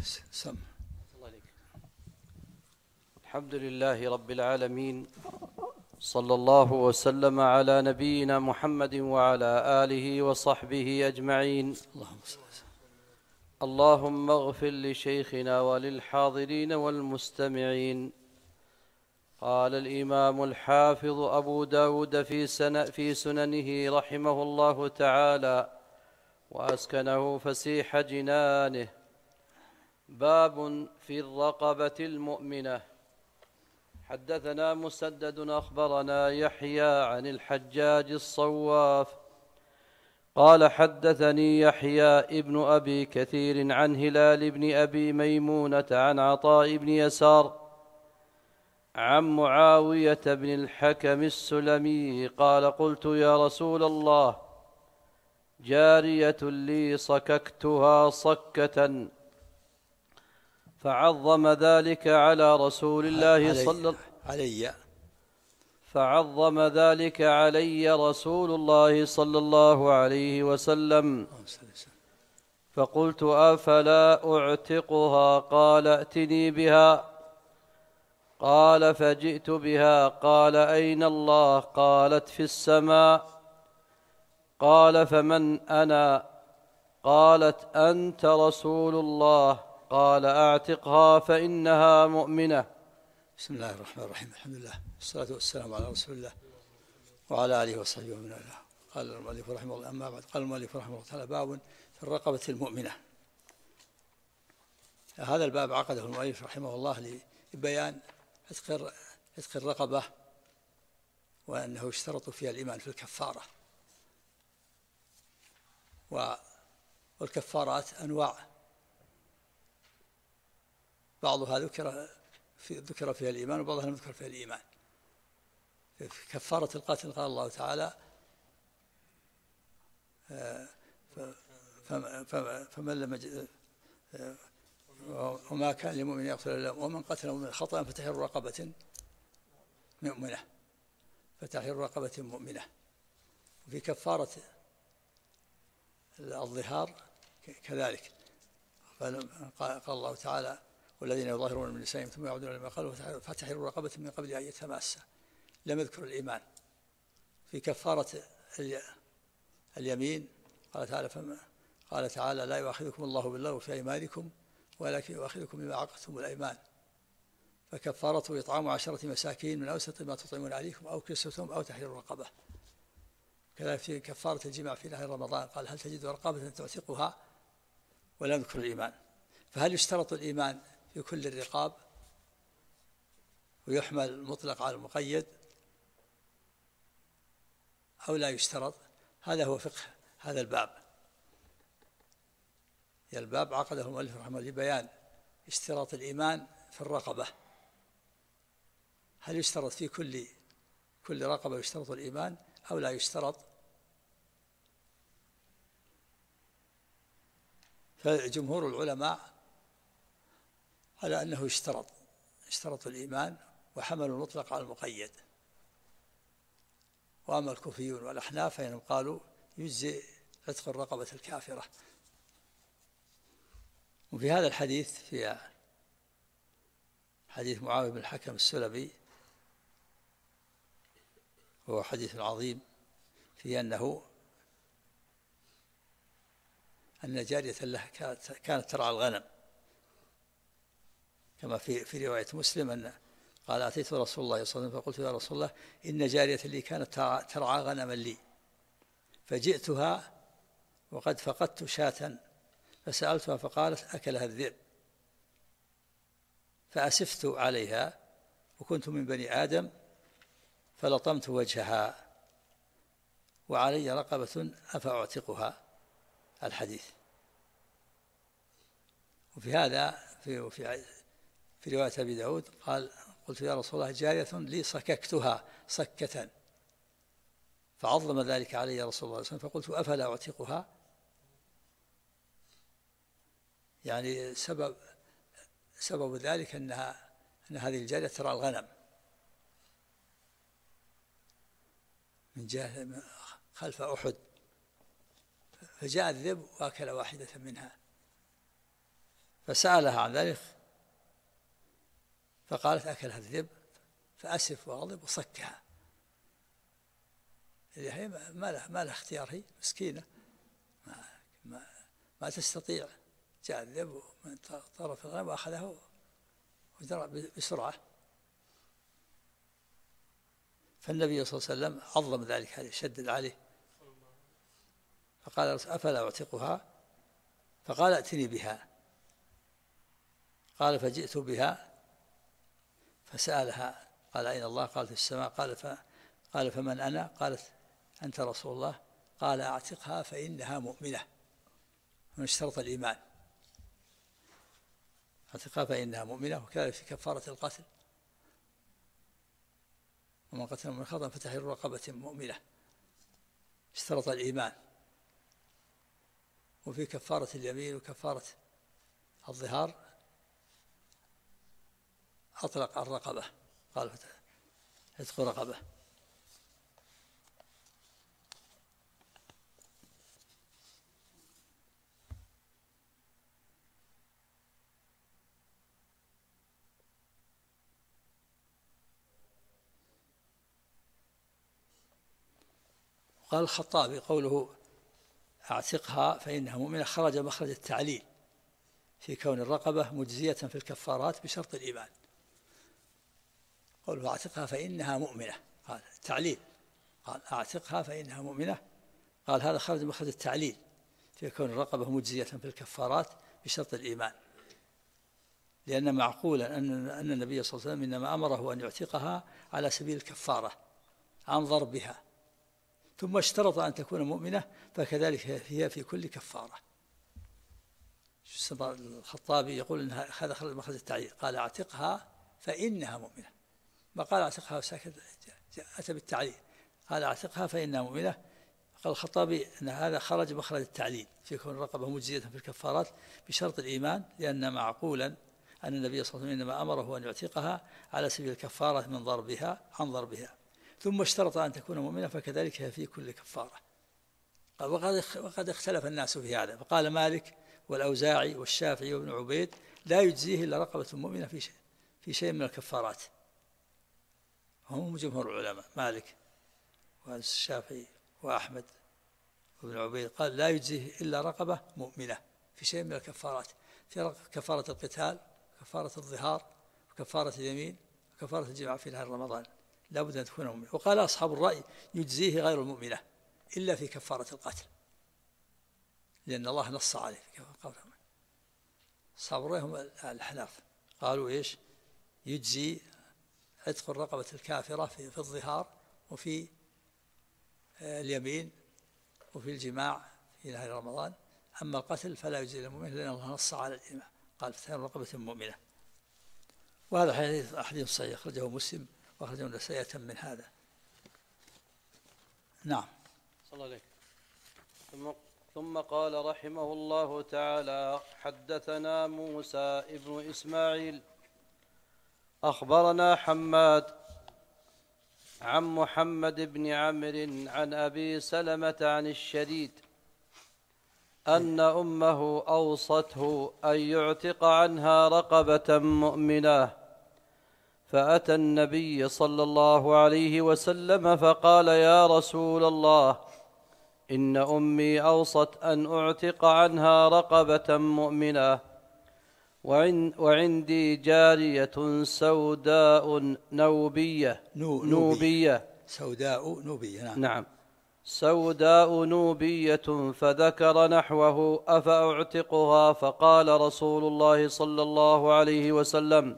سم. الحمد لله رب العالمين، صلى الله وسلم على نبينا محمد وعلى آله وصحبه أجمعين. اللهم اغفر لشيخنا وللحاضرين والمستمعين. قال الإمام الحافظ أبو داود في سننه رحمه الله تعالى وأسكنه فسيح جنانه: باب في الرقبة المؤمنة. حدثنا مسدد أخبرنا يحيى عن الحجاج الصواف قال حدثني يحيى ابن أبي كثير عن هلال بن أبي ميمونة عن عطاء بن يسار عن معاوية بن الحكم السلمي قال: قلت يا رسول الله، جارية لي صككتها صكة، فعظم ذلك على رسول الله فعظم ذلك علي رسول الله صلى الله عليه وسلم، فقلت: أفلا أعتقها؟ قال: ائتني بها. قال: فجئت بها. قال: أين الله؟ قالت: في السماء. قال: فمن أنا؟ قالت: أنت رسول الله. قال: أعتقها فإنها مؤمنة. بسم الله الرحمن الرحيم. الحمد لله والصلاة والسلام على رسول الله وعلى آله وصحبه ومن والاه. قال المؤلف رحمه الله: أما بعد. قال المؤلف رحمه الله تعالى: باب في الرقبة المؤمنة. هذا الباب عقده المؤلف رحمه الله لبيان عتق الرقبة، وأنه يشترط فيها الإيمان في الكفارة. والكفارات أنواع، بعضها ذكر فيها الإيمان وبعضها لم يذكر فيها الإيمان. في كفارة القتل قال الله تعالى: فمن لم يجد وما كان لمؤمن يقتل إلا ومن قتل مؤمنا خطأ فتحرير رقبة مؤمنة. وفي كفارة الظهار كذلك قال الله تعالى: والذين يظاهرون من نسائهم ثم يعودون لما قالوا فتحرير رقبة من قبل أن يتماسا. لم يذكر الإيمان. في كفارة اليمين قال تعالى: لا يؤاخذكم الله باللغو في أيمانكم ولكن يؤاخذكم بما عقدتم الأيمان، فكفارته إطعام 10 مساكين من أوسط ما تطعمون عليكم أو كسوتهم أو تحرير رقبة. كذلك في كفارة الجماع في نهار رمضان قال: هل تجد رقبة تعتقها؟ ولم يذكر الإيمان. فهل يشترط الإيمان في كل الرقاب ويحمل المطلق على المقيد أو لا يشترط؟ هذا هو فقه هذا الباب. الباب عقده المؤلف رحمه الله لبيان اشتراط الإيمان في الرقبة. هل يشترط في كل رقبة يشترط الإيمان أو لا يشترط؟ فجمهور العلماء على أنه اشترط الإيمان وحملوا المطلق على المقيد. وأما الكوفيون والأحناف فإنهم قالوا يجزئ عتق الرقبة الكافرة. وفي هذا الحديث، في حديث معاوية بن الحكم السلمي، هو حديث عظيم في أن جارية له كانت ترعى الغنم، كما في رواية مسلم أن قال: أتيت رسول الله صلى الله عليه وسلم فقلت: يا رسول الله، إن جارية لي كانت ترعى غنما لي، فجئتها وقد فقدت شاة فسألتها فقالت: أكلها الذئب. فأسفت عليها وكنت من بني آدم فلطمت وجهها وعلي رقبة أفأعتقها؟ الحديث. وفي هذا في رواية أبي داود قال: قلت يا رسول الله، جارية لي صككتها صكة، فعظم ذلك علي رسول الله صلى الله عليه وسلم، فقلت: أفلا أعتقها؟ يعني سبب ذلك أن هذه الجارية ترى الغنم من جهة خلف أحد، فجاء الذئب وأكل واحدة منها، فسألها عن ذلك فقالت أكلها الذئب، فأسف وغضب وصكها. هي ما لها اختيار، هي مسكينة ما تستطيع. جاء الذئب من طرف الغنم وأخذه وجرى بسرعة. فالنبي صلى الله عليه وسلم عظم ذلك عليه، شدد عليه، فقال أفلا أعتقها؟ فقال ائتني بها. قال فجئت بها فسألها قال أين الله؟ قالت في السماء. قال فمن أنا؟ قالت أنت رسول الله. قال أعتقها فإنها مؤمنة. من اشترط الإيمان، أعتقها فإنها مؤمنة. وكذلك في كفارة القتل، ومن قتل من خطأ فتحرير رقبة مؤمنة، اشترط الإيمان. وفي كفارة اليمين وكفارة الظهار أطلق الرقبة، قال عتق رقبة. قال الخطابي قوله أعتقها فإنها مؤمنة خرج مخرج التعليل في كون الرقبة مجزية في الكفارات بشرط الإيمان. قوله أعتقها فإنها مؤمنة، قال التعليل، قال أعتقها فإنها مؤمنة، قال هذا خرج مخرج التعليل في كون الرقبة مجزية في الكفارات بشرط الإيمان، لأن معقولا أن النبي صلى الله عليه وسلم إنما أمره أن يعتقها على سبيل الكفارة عن ضربها، ثم اشترط أن تكون مؤمنة، فكذلك هي في كل كفارة. الخطابي يقول إن هذا خرج مخرج التعليل، قال أعتقها فإنها مؤمنة، ما قال أعتقها وساكت، أتى بالتعليل، قال أعتقها فإنها مؤمنة. قال الخطابي أن هذا خرج مخرج التعليل في كون الرقبة مجزية في الكفارات بشرط الإيمان، لأن معقولا أن النبي صلى الله عليه وسلم إنما أمره أن يعتقها على سبيل الكفارة من ضربها عن ضربها، ثم اشترط أن تكون مؤمنة، فكذلك هي في كل كفارة. وقد اختلف الناس في هذا، فقال مالك والأوزاعي والشافعي وابن عبيد لا يجزيه إلا رقبة مؤمنة في شيء من الكفارات. هم جمهور العلماء مالك والشافعي وأحمد وابن عبيد قال لا يجزيه إلا رقبة مؤمنة في شيء من الكفارات، في كفارة القتال، كفارة الظهار، وكفارة اليمين، وكفارة الجماع في نهار رمضان، لا بد أن تكون مؤمنة. وقال أصحاب الرأي يجزيه غير المؤمنة إلا في كفارة القتل، لأن الله نص عليه في كفارة. أصحاب الرأي هم الأحناف، قالوا إيش؟ يجزي عتق الرقبة الكافرة في الظهار وفي اليمين وفي الجماع في نهار رمضان، أما القتل فلا يجزي المؤمن لأن الله نص على الإمام، قال فتحرير رقبة مؤمنة. وهذا حديث صحيح أخرجه مسلم وأخرجه النسائي من هذا. نعم. صلى الله عليه. ثم قال رحمه الله تعالى: حدثنا موسى ابن إسماعيل أخبرنا حماد عن محمد بن عمرو عن أبي سلمة عن الشديد أن أمه أوصته أن يعتق عنها رقبة مؤمنة، فأتى النبي صلى الله عليه وسلم فقال: يا رسول الله، إن أمي أوصت أن أعتق عنها رقبة مؤمنة، وعندي جارية سوداء نوبية سوداء نوبية. نعم سوداء نوبية، فذكر نحوه: أفأعتقها؟ فقال رسول الله صلى الله عليه وسلم: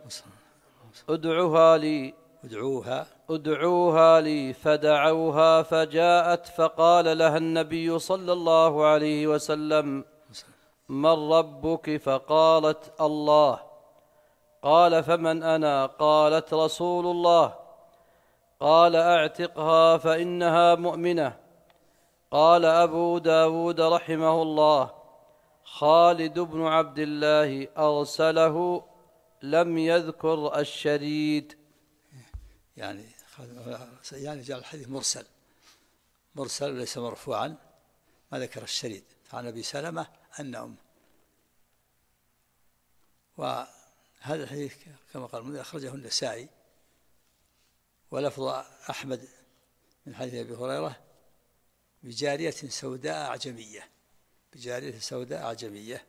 ادعوها لي. فدعوها فجاءت، فقال لها النبي صلى الله عليه وسلم: من ربك؟ فقالت: الله. قال: فمن أنا؟ قالت: رسول الله. قال: أعتقها فإنها مؤمنة. قال أبو داود رحمه الله: خالد بن عبد الله أرسله، لم يذكر الشريد. يعني جاء الحديث مرسل ليس مرفوعا، ما ذكر الشريد. عن أبي سلمة أن وهذا الحديث كما قال المنذر أخرجه النسائي، ولفظ أحمد من حديث أبي هريرة بجارية سوداء أعجمية، بجارية سوداء أعجمية.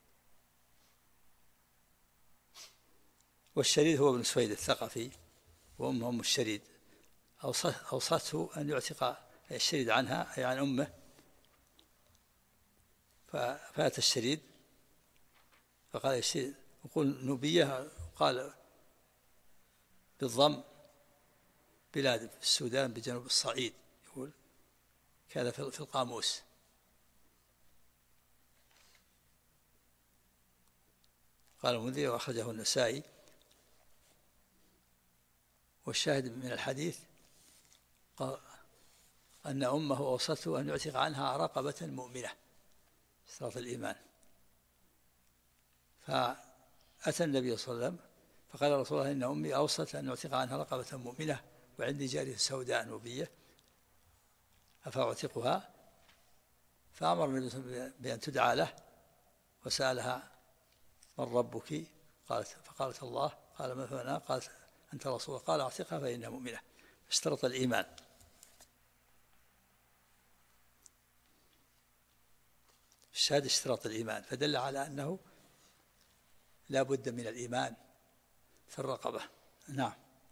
والشريد هو ابن سويد الثقفي، وأمه أم الشريد، أوصته أن يعتق الشريد عنها أي عن أمه، فأتى الشريد فقال الشريد، يقول نوبية، قال بالضم بلاد في السودان بجنوب الصعيد، يقول كذا في القاموس. قال المنذر وأخرجه النسائي. والشاهد من الحديث قال أن أمه أوصته أن يعتق عنها رقبة مؤمنة، اشتراط الإيمان. فأتى النبي صلى الله عليه وسلم فقال رسول الله إن أمي أوصت أن يعتق عنها رقبة مؤمنة وعندي جارية سوداء نوبية أفأعتقها؟ فأمر النبي صلى الله عليه وسلم بأن تدعى له، وسألها من ربك؟ فقالت الله. قال ما فأنا؟ قالت أنت رسول الله. قال أعتقها فإنها مؤمنة. اشترط الإيمان. الشهادة اشتراط الإيمان، فدل على أنه لا بد من الإيمان في الرقبة. نعم.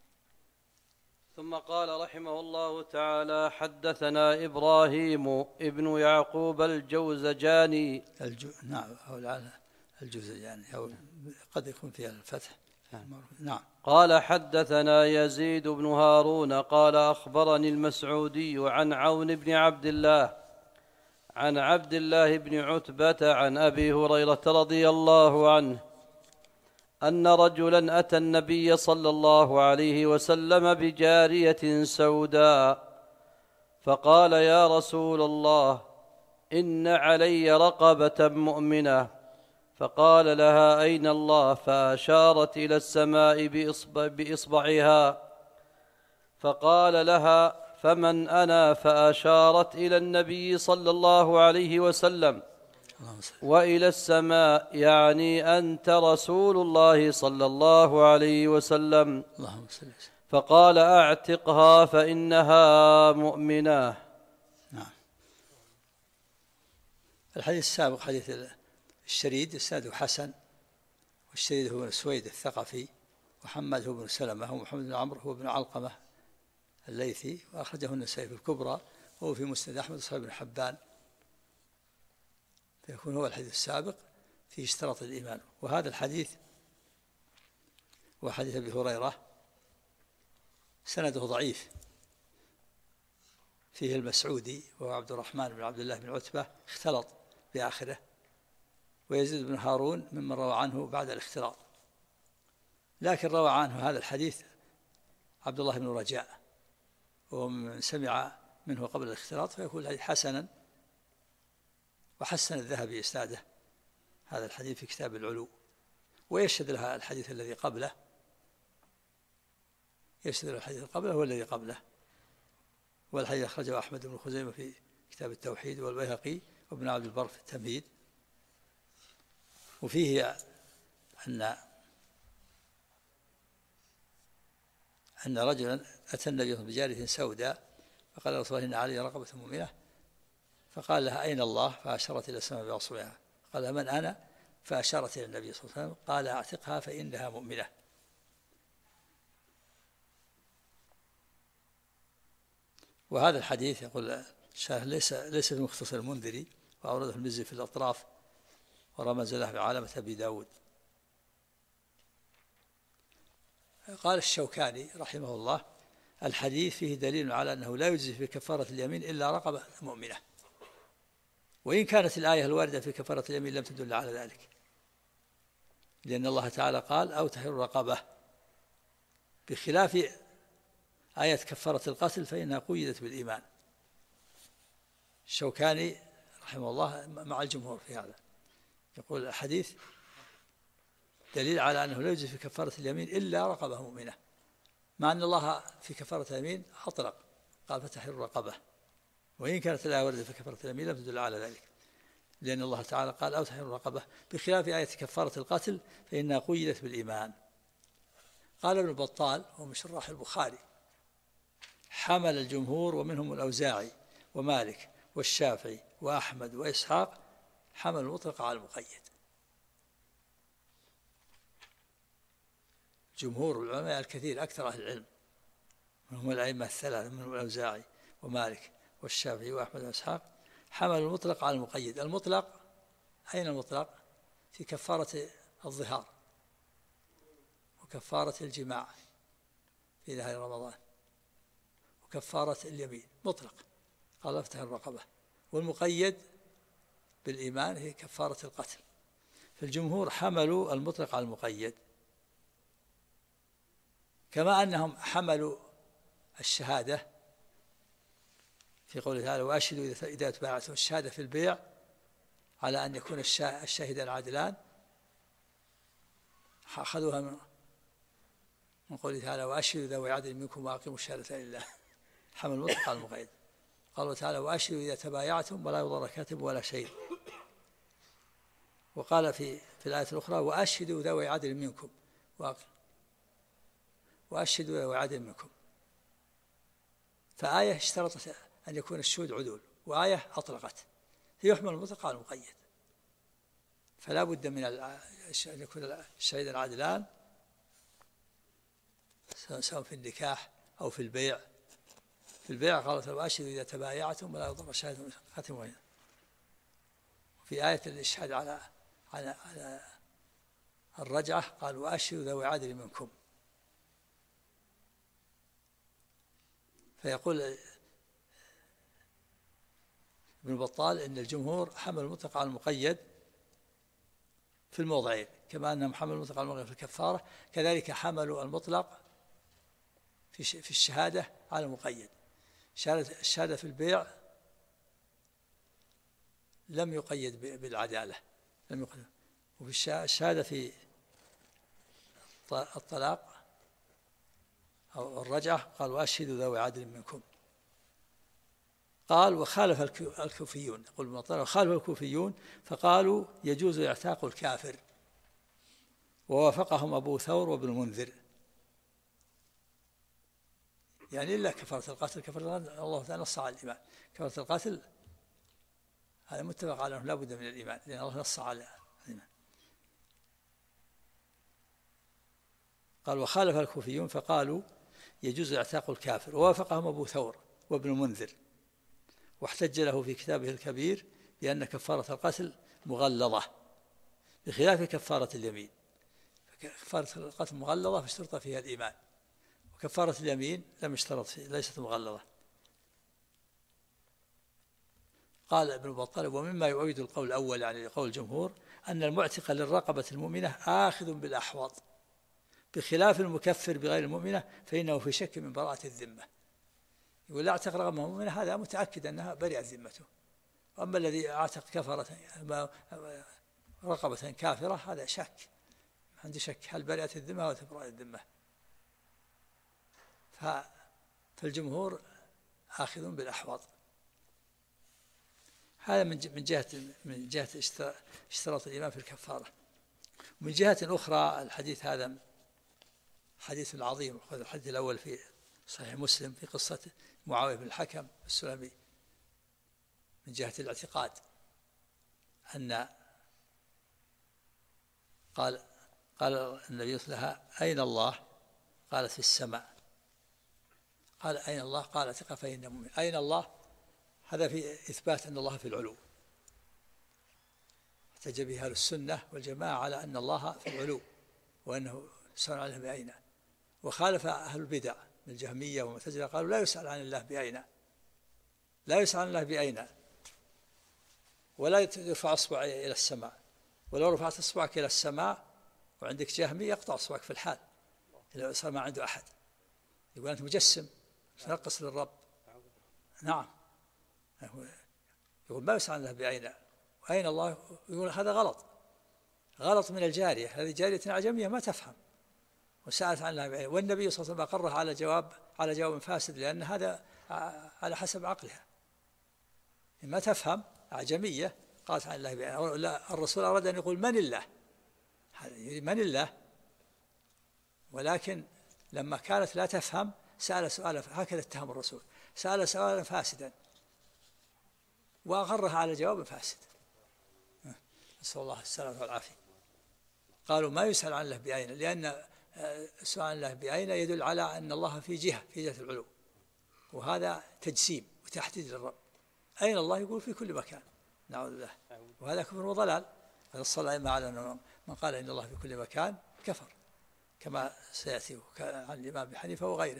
ثم قال رحمه الله تعالى: حدثنا إبراهيم ابن يعقوب الجوزجاني. نعم، أو الجوزجاني، أو قد يكون فيها الفتح. نعم. قال حدثنا يزيد بن هارون قال أخبرني المسعودي عن عون بن عبد الله عن عبد الله بن عتبة عن أبي هريرة رضي الله عنه أن رجلا أتى النبي صلى الله عليه وسلم بجارية سوداء فقال: يا رسول الله، إن علي رقبة مؤمنة. فقال لها: أين الله؟ فأشارت إلى السماء بإصبعها. فقال لها: فمن أنا؟ فأشارت إلى النبي صلى الله عليه وسلم وإلى السماء، يعني أنت رسول الله صلى الله عليه وسلم. فقال: أعتقها فإنها مؤمنة. نعم. الحديث السابق حديث الشريد إسناده حسن، والشريد هو بن سويد الثقفي، وحماد هو بن سلمة، ومحمد بن عمرو هو بن علقمة الليثي، وأخرجه النسائي في الكبرى، وهو في مسند أحمد وصحيح بن حبان، فيكون هو الحديث السابق في اشتراط الإيمان. وهذا الحديث وحديث أبي هريرة سنده ضعيف، فيه المسعودي وهو عبد الرحمن بن عبد الله بن عتبة اختلط بآخره، ويزيد بن هارون ممن روى عنه بعد الاختلاط، لكن روى عنه هذا الحديث عبد الله بن رجاء، ومن سمع منه قبل الاختلاط، فيكون الحديث حسنا. وحسن الذهبي إسناده هذا الحديث في كتاب العلو، ويشهد لها الحديث الذي قبله، يشهد له الحديث قبله هو الذي قبله. والحديث أخرجه أحمد بن خزيمة في كتاب التوحيد، والبيهقي وابن عبد البر في التمهيد. وفيه أن رجلا أتى النبي بجارية سوداء فقال: رسول الله إن علي رقبة مؤمنة. فقال لها: أين الله؟ فأشارت إلى السماء بأصبعها. قال: من أنا؟ فأشارت إلى النبي صلى الله عليه وسلم. قال: أعتقها فإنها مؤمنة. وهذا الحديث يقول الشارح ليس في مختصر المنذري، وأورده المزي في الأطراف، ورمز له بعلامة أبي داود. قال الشوكاني رحمه الله: الحديث فيه دليل على أنه لا يجزي في كفارة اليمين إلا رقبة مؤمنة، وإن كانت الآية الواردة في كفارة اليمين لم تدل على ذلك، لأن الله تعالى قال: أو تحرير رقبة، بخلاف آية كفارة القتل فإنها قيدت بالإيمان. الشوكاني رحمه الله مع الجمهور في هذا، يقول الحديث دليل على أنه لا يجزي في كفارة اليمين إلا رقبة مؤمنة، مع أن الله في كفارة اليمين أطلق قال: فتحرير رقبة، وإن كانت الآية واردة في كفارة اليمين لم تدل على ذلك. لأن الله تعالى قال أو تحرير رقبة، بخلاف آية كفارة القتل فإنها قيدت بالإيمان. قال ابن بطال وهو من شراح البخاري: حمل الجمهور ومنهم الأوزاعي ومالك والشافعي وأحمد وإسحاق حمل المطلق على المقيد. جمهور العلماء الكثير أكثر أهل العلم منهم الأئمة الثلاثة، منهم الأوزاعي ومالك والشافعي وأحمد وإسحاق، حمل المطلق على المقيد. المطلق أين المطلق؟ في كفارة الظهار وكفارة الجماع في نهار رمضان وكفارة اليمين، مطلق قال افتح الرقبة. والمقيد بالإيمان هي كفارة القتل. فالجمهور حملوا المطلق على المقيد، كما أنهم حملوا الشهادة في قوله تعالى: وأشهدوا إذا تبايعتم، الشهادة في البيع على أن يكون الشاهدان عادلان، أخذوها من قوله تعالى: وأشهدوا ذوي عدل منكم وأقيموا الشهادة لله، حمل المطلق على المقيد. قالوا تعالى: وأشهدوا إذا تبايعتم ولا يضر كاتب ولا شهيد. وقال في الآية الأخرى: وأشهدوا ذوي عدل منكم وأشهدوا ذوي عدل منكم. فآية اشترطت أن يكون الشهود عدول، وآية أطلقت، يحمل المطلق على المقيد. فلا بد من أن يكون الشهيدان عادلان سواء في النكاح أو في البيع. في البيع قالت: وأشهدوا إذا تبايعتم ولا يضر شاهد ختم وين. في آية الإشهاد على الرجعة قال: وأشهدوا ذوي عدل منكم. فيقول ابن بطال إن الجمهور حمل المطلق على المقيد في الموضعين، كما أنهم حملوا المطلق على المقيد في الكفارة، كذلك حملوا المطلق في الشهادة على المقيد. الشهادة في البيع لم يقيد بالعدالة، لم يقيد. وفي الشهادة في الطلاق أو الرجعة قال: وأشهدوا ذوي عدل منكم. قال: وخالف الكوفيون، يقول ابن بطال: وخالف الكوفيون فقالوا يجوز اعتاق الكافر، ووافقهم أبو ثور وابن المنذر. يعني إلا كفارة القتل، كفارة الله تعالى نص على الإيمان. كفارة القتل هذا متفق على أنه لا بد من الإيمان، لأن الله نص على الإيمان. قال: وخالف الكوفيون فقالوا يجوز اعتاق الكافر، ووافقهم أبو ثور وابن المنذر، واحتج له في كتابه الكبير بأن كفارة القتل مغلظة بخلاف كفارة اليمين. كفارة القتل مغلظة فاشترط فيها الإيمان، وكفارة اليمين لم يشترط فيها، ليست مغلظة. قال ابن بطال: ومما يؤيد القول الأول يعني قول الجمهور أن المعتق للرقبة المؤمنة آخذ بالأحوط، بخلاف المكفر بغير المؤمنة فإنه في شك من براءة الذمة. يقول: لا اعتق رقبة مؤمنة هذا متأكد أنها برئت ذمته، وأما الذي اعتق رقبة كافرة هذا شك، عنده شك هل برئت الذمة أو تبرأ الذمة. فالجمهور آخذ بالأحوط. هذا من جهة اشتراط الإيمان في الكفارة. ومن جهة أخرى الحديث هذا حديث عظيم. الحديث الأول في صحيح مسلم في قصة معاوية بن الحكم السلمي من جهة الاعتقاد، أن قال النبي لها: أين الله؟ قالت: في السماء. قال: أين الله؟ قال: اعتق فإنه مؤمن. أين الله؟ هذا في إثبات أن الله في العلو، احتج به أهل السنة والجماعة على أن الله في العلو وأنه يسأل عنه بأين. وخالف أهل البدع من الجهمية والمعتزلة، قالوا لا يسأل عن الله بأين، لا يسأل عن الله بأين، ولا يرفع أصبع إلى السماء. ولو رفعت أصبعك إلى السماء وعندك جهمي يقطع أصبعك في الحال إذا صار ما عنده أحد، يقول أنت مجسم تنقص للرب. نعم، يقول ما يسأل عن الله بأين، وأين الله؟ يقول هذا غلط من الجارية، هذه جارية أعجمية ما تفهم وسألت عن الله بأين، والنبي صلى الله عليه وسلم أقرها على جواب فاسد، لأن هذا على حسب عقلها، ما تفهم أعجمية قالت عن الله بعين. لا، الرسول أراد أن يقول من الله، من الله، ولكن لما كانت لا تفهم سأل سؤالا، هكذا اتهم الرسول، سأل سؤالا فاسدا وأغرها على جواب فاسد، نسأل الله السلامة والعافية. قالوا ما يسأل عن الله بأين، لأن السؤال عن الله بأين يدل على أن الله في جهة، في جهة العلو، وهذا تجسيم وتحديد للرب. أين الله؟ يقول في كل مكان، نعوذ بالله، وهذا كفر وضلال. نص الأئمة على أن من قال إن الله في كل مكان كفر، كما سيأتي عن الإمام أبي حنيفة وغيره.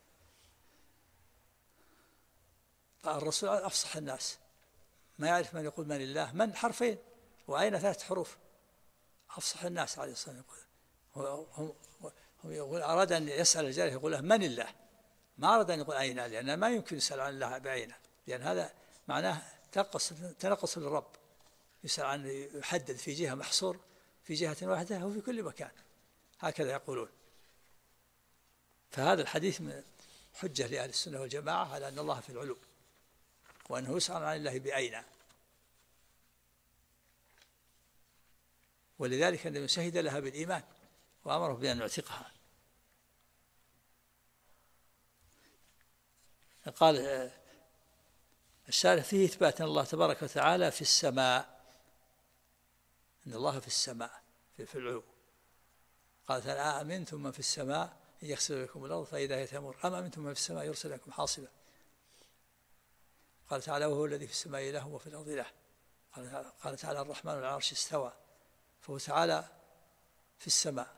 الرسول أفصح الناس، ما يعرف من يقول من الله، من حرفين وأين 3 حروف، أفصح الناس عليه الصلاة والسلام. هم يقول أراد أن يسأل الجارية يقول له من الله، ما أراد أن يقول أين، لأن ما يمكن يسأل عن الله بأين، لأن هذا معناه تنقص للرب. يسأل عن يحدد في جهة، محصور في جهة واحدة، هو في كل مكان، هكذا يقولون. فهذا الحديث حجة لأهل السنة والجماعة على أن الله في العلو، وأنه يسأل عن الله بأين. ولذلك النبي شهد لها بالإيمان وأمره بأن يعتقها. قال الشارح فيه إثبات أن الله تبارك وتعالى في السماء، أن الله في السماء في العلو. قال تعالى أأمنتم من في السماء أن يخسف لكم الأرض فإذا هي تمور أم أمنتم من في السماء يرسل لكم حاصبا. قال تعالى وهو الذي في السماء إله وفي الأرض إله. قال تعالى الرحمن على العرش استوى، فهو تعالى في السماء،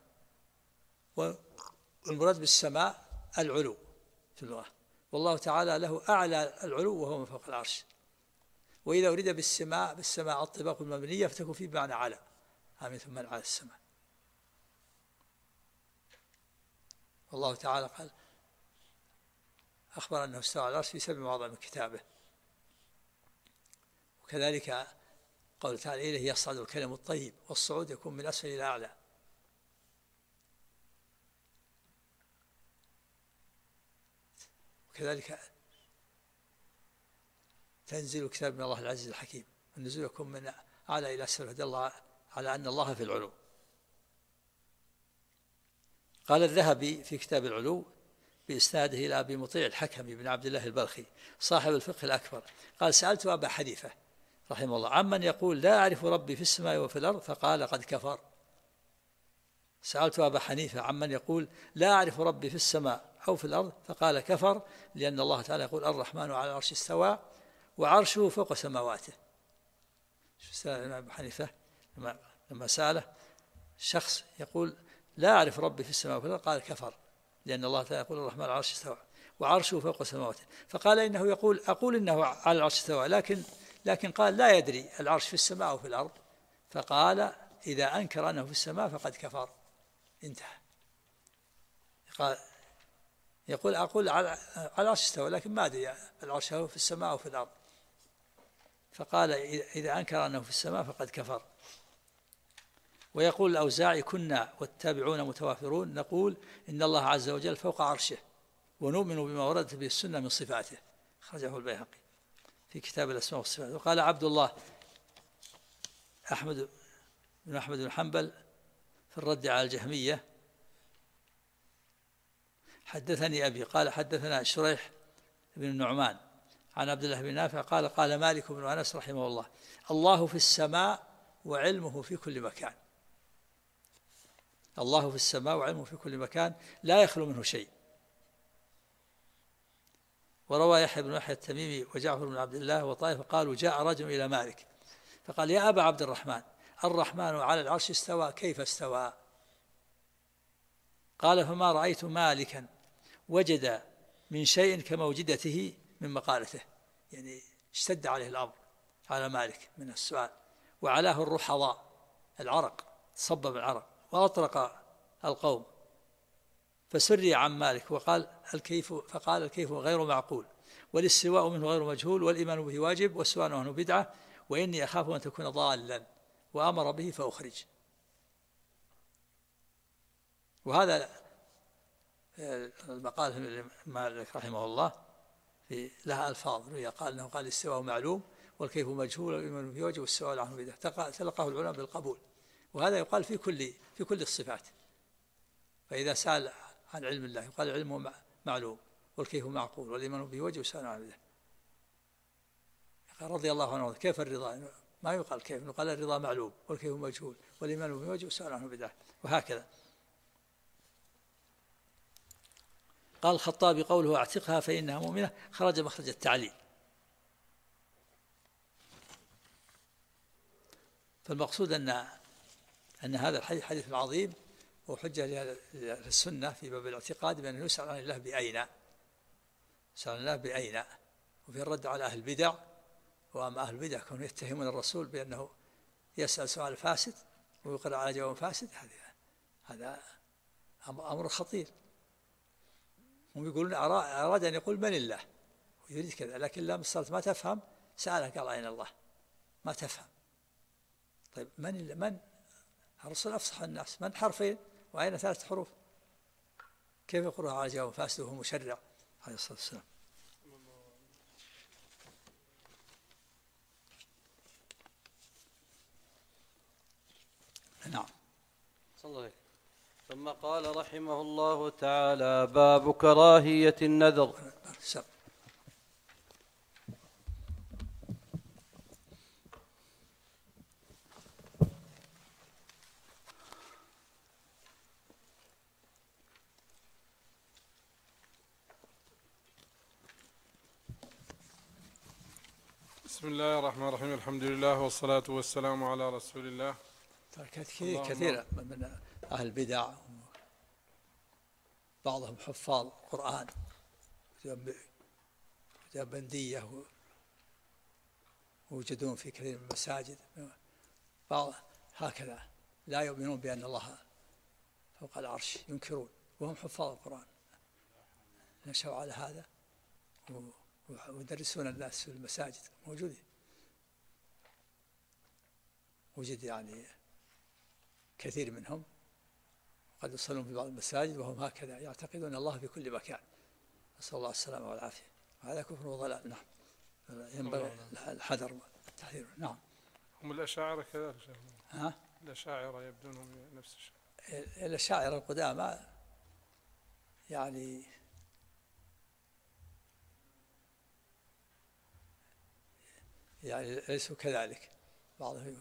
والمراد بالسماء العلو في اللغة، والله تعالى له أعلى العلو وهو من فوق العرش. وإذا أريد بالسماء الطباق المبنية فتكون في بمعنى على، أمنتم من على السماء. والله تعالى قال أخبر أنه استوى على العرش في 7 مواضع من كتابه. وكذلك قول تعالى إليه يصعد الكلم الطيب، والصعود يكون من أسفل إلى أعلى. وكذلك تنزيل كتاب من الله العزيز الحكيم، النزول يكون من أعلى إلى أسفل، هدى الله على أن الله في العلو. قال الذهبي في كتاب العلو بإسناده إلى أبي مطيع الحكم بن عبد الله البلخي صاحب الفقه الأكبر قال سألت أبا حنيفة رحمه الله عمن يقول لا أعرف ربي في السماء وفي الأرض فقال قد كفر. سألت أبا حنيفة عمن يقول لا أعرف ربي في السماء أو في الأرض فقال كفر، لأن الله تعالى يقول الرحمن على العرش استوى وعرشه فوق سماواته. سأل أبا حنيفة لما سأله شخص يقول لا أعرف ربي في السماء وفي الأرض قال كفر، لأن الله تعالى يقول الرحمن على العرش استوى وعرشه فوق سماواته. فقال إنه يقول أقول إنه على العرش استوى، لكن قال لا يدري العرش في السماء أو في الأرض. فقال إذا أنكر أنه في السماء فقد كفر، انتهى. يقول أقول على العرش استوى لكن ما أدري العرش هو في السماء أو في الأرض. فقال إذا أنكر أنه في السماء فقد كفر. ويقول الأوزاعي كنا والتابعون متوافرون نقول إن الله عز وجل فوق عرشه ونؤمن بما وردت به السنة من صفاته، خرجه البيهقي في كتاب الأسماء والصفات. وقال عبد الله أحمد بن حنبل في الرد على الجهمية حدثني أبي قال حدثنا شريح بن النعمان عن عبد الله بن نافع قال قال مالك بن أنس رحمه الله الله في السماء وعلمه في كل مكان. الله في السماء وعلمه في كل مكان لا يخلو منه شيء. وروى يحيى بن يحيى التميمي وجعفر بن عبد الله وطائفة قالوا جاء رجل إلى مالك فقال يا أبا عبد الرحمن الرحمن على العرش استوى كيف استوى؟ قال فما رأيت مالكا وجد من شيء كموجدته من مقالته، يعني اشتد عليه الأمر على مالك من السؤال، وعلاه الرحضاء العرق تصبب العرق وأطرق القوم، فسري عن مالك وقال فقال الكيف غير معقول والاستواء منه غير مجهول والإيمان به واجب والسؤال عنه بدعة وإني أخاف أن تكون ضالا وأمر به فأخرج. وهذا المقال مالك رحمه الله لها ألفاظ، قال أنه قال الاستواء معلوم والكيف مجهول والإيمان به واجب والسؤال عنه بدعة. تلقاه العلماء بالقبول، وهذا يقال في كل الصفات. فإذا سأل عن علم الله يقال علمه معلوم والكيف معقول والإيمان به واجب والسؤال عنه بدعة. رضي الله عنه. كيف الرضا؟ ما يقال كيف، يقال الرضا معلوم والكيف مجهول والإيمان به واجب والسؤال عنه بدعة، وهكذا. قال الخطابي قوله اعتقها فإنها مؤمنة خرج مخرج التعليل. فالمقصود أن هذا الحديث حديث عظيم وحجة للسنة في باب الاعتقاد بأنه يسأل عن الله بأين، يسأل عن الله بأين، وفي الرد على أهل البدع. وأما أهل البدع كانوا يتهمون الرسول بأنه يسأل سؤال فاسد ويقر على جواب فاسد، هذا أمر خطير. هم يقولون أراد أن يقول من الله ويريد كذا، لكن لما صارت ما تفهم سأله قال أين الله، ما تفهم. طيب من الرسول أفصح الناس، من حرفين وأين 3 حروف؟ كيف يقرأ على جواب فاسد وهو مشرع عليه الصلاة والسلام؟ نعم. ثم قال رحمه الله تعالى: باب كراهية النذر. بسم الله الرحمن الرحيم. الحمد لله والصلاة والسلام على رسول الله. كثير من أهل البدع بعضهم حفاظ قرآن بندية ووجدون في كثير من المساجد بعض هكذا لا يؤمنون بأن الله فوق العرش، ينكرون وهم حفاظ القرآن. نشأوا على هذا ويدرسون الناس في المساجد موجودين. وجد يعني كثير منهم قد يصلون في بعض المساجد وهم هكذا يعتقدون الله في كل مكان، نسأل الله السلامة والعافية. هذا كفر وضلال. نعم، ينبغي الحذر والتحذير. نعم. هم الأشاعرة كذلك؟ ها؟ الأشاعرة يبدونهم نفس الشيء. الأشاعرة القدامى يعني ليسوا كذلك. بعضهم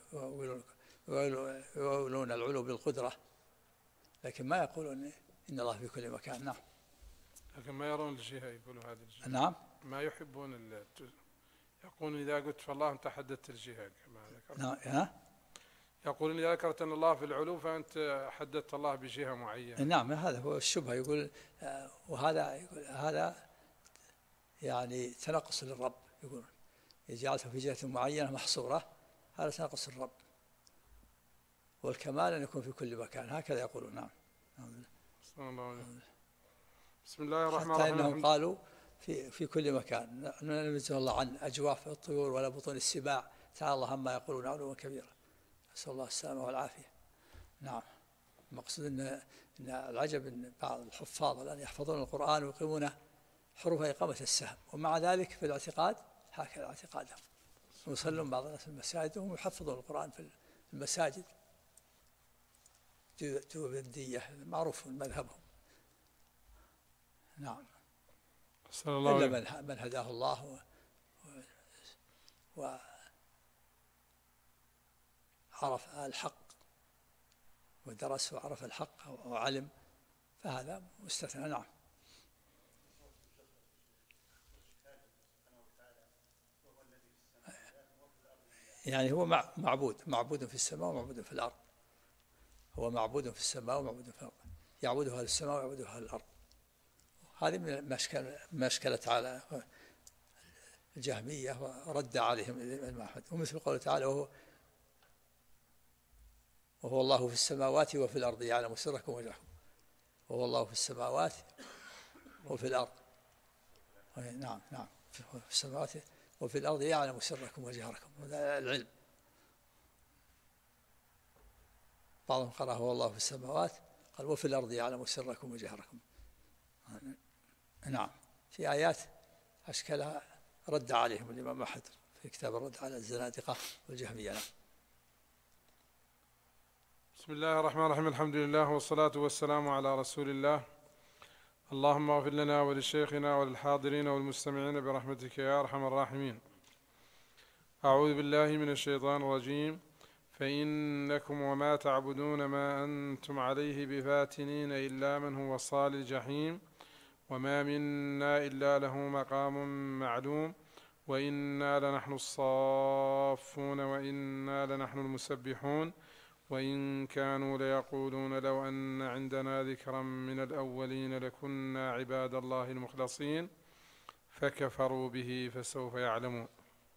يقولون العلو بالقدرة، لكن ما يقولون إن الله في كل مكان. نعم. لكن ما يرون الجهة، يقولوا هذه الجهة. نعم. ما يحبون يقولون إذا قلت فالله أنت حددت الجهة كما ذكرت. نعم. يقولون إذا ذكرت أن الله في العلو فأنت حددت الله بجهة معينة. نعم، هذا هو الشبهة. يقول وهذا يقول هذا يعني تنقص للرب. يقولون جعلته في جهة معينة محصورة، هذا تنقص الرب، والكمال أن يكون في كل مكان، هكذا يقولون. نعم. بسم الله الرحمن الرحيم. حتى إنهم قالوا في كل مكان ننزه الله عن أجواف الطيور ولا بطون السباع، تعالى الله عما يقولون علوا كبيرا، نسأل الله السلامة والعافية. نعم. المقصود أن العجب أن بعض الحفاظ الآن يحفظون القرآن ويقيمون حروف إقامة السهم، ومع ذلك في الاعتقاد هكذا اعتقادهم، ويصلون بعض الناس في المساجد وهم يحفظون القرآن في المساجد دوبندية، معروف مذهبهم. نعم. إلا من هداه الله وعرف الحق ودرس وعرف الحق وعلم، فهذا مستثنى. نعم. يعني هو معبود في السماء ومعبود في الأرض. هو معبود في السماء ومعبود في الأرض، يعبده أهل السماء ويعبده أهل الأرض. هذه من ما أشكلت على الجهمية ورد عليهم الإمام أحمد. ومثل قوله تعالى: وهو الله في السماوات وفي الأرض يعلم سركم وجهركم. وهو الله في السماوات وفي الأرض. نعم. في السماوات وفي الأرض يعلم سركم وجهركم، هذا العلم. بعضهم قرأ هو الله في السماوات، قال وفي الأرض يعلم سركم وجهركم. نعم. في آيات أشكالها رد عليهم الإمام أحمد في كتاب الرد على الزنادقة والجهمية. بسم الله الرحمن الرحيم. الحمد لله والصلاة والسلام على رسول الله. اللهم اغفر لنا ولشيخنا وللحاضرين والمستمعين برحمتك يا أرحم الراحمين. أعوذ بالله من الشيطان الرجيم. فإنكم وما تعبدون ما أنتم عليه بفاتنين إلا من هو صال الجحيم وما منا إلا له مقام معلوم وإنا لنحن الصافون وإنا لنحن المسبحون وإن كانوا ليقولون لو أن عندنا ذكرا من الأولين لكنا عباد الله المخلصين فكفروا به فسوف يعلمون.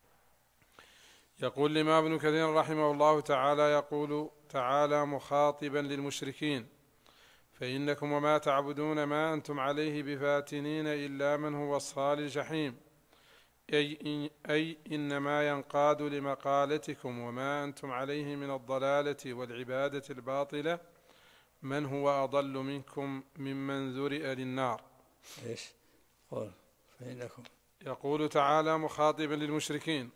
يقول الإمام ابن كثير رحمه الله تعالى، يقول تعالى مخاطبا للمشركين: فإنكم وما تعبدون ما أنتم عليه بفاتنين إلا من هو صال الجحيم، أي إنما ينقاد لمقالتكم وما أنتم عليه من الضلالة والعبادة الباطلة من هو أضل منكم ممن ذرئ للنار. إيش قول؟ فإنكم، يقول تعالى مخاطبا للمشركين: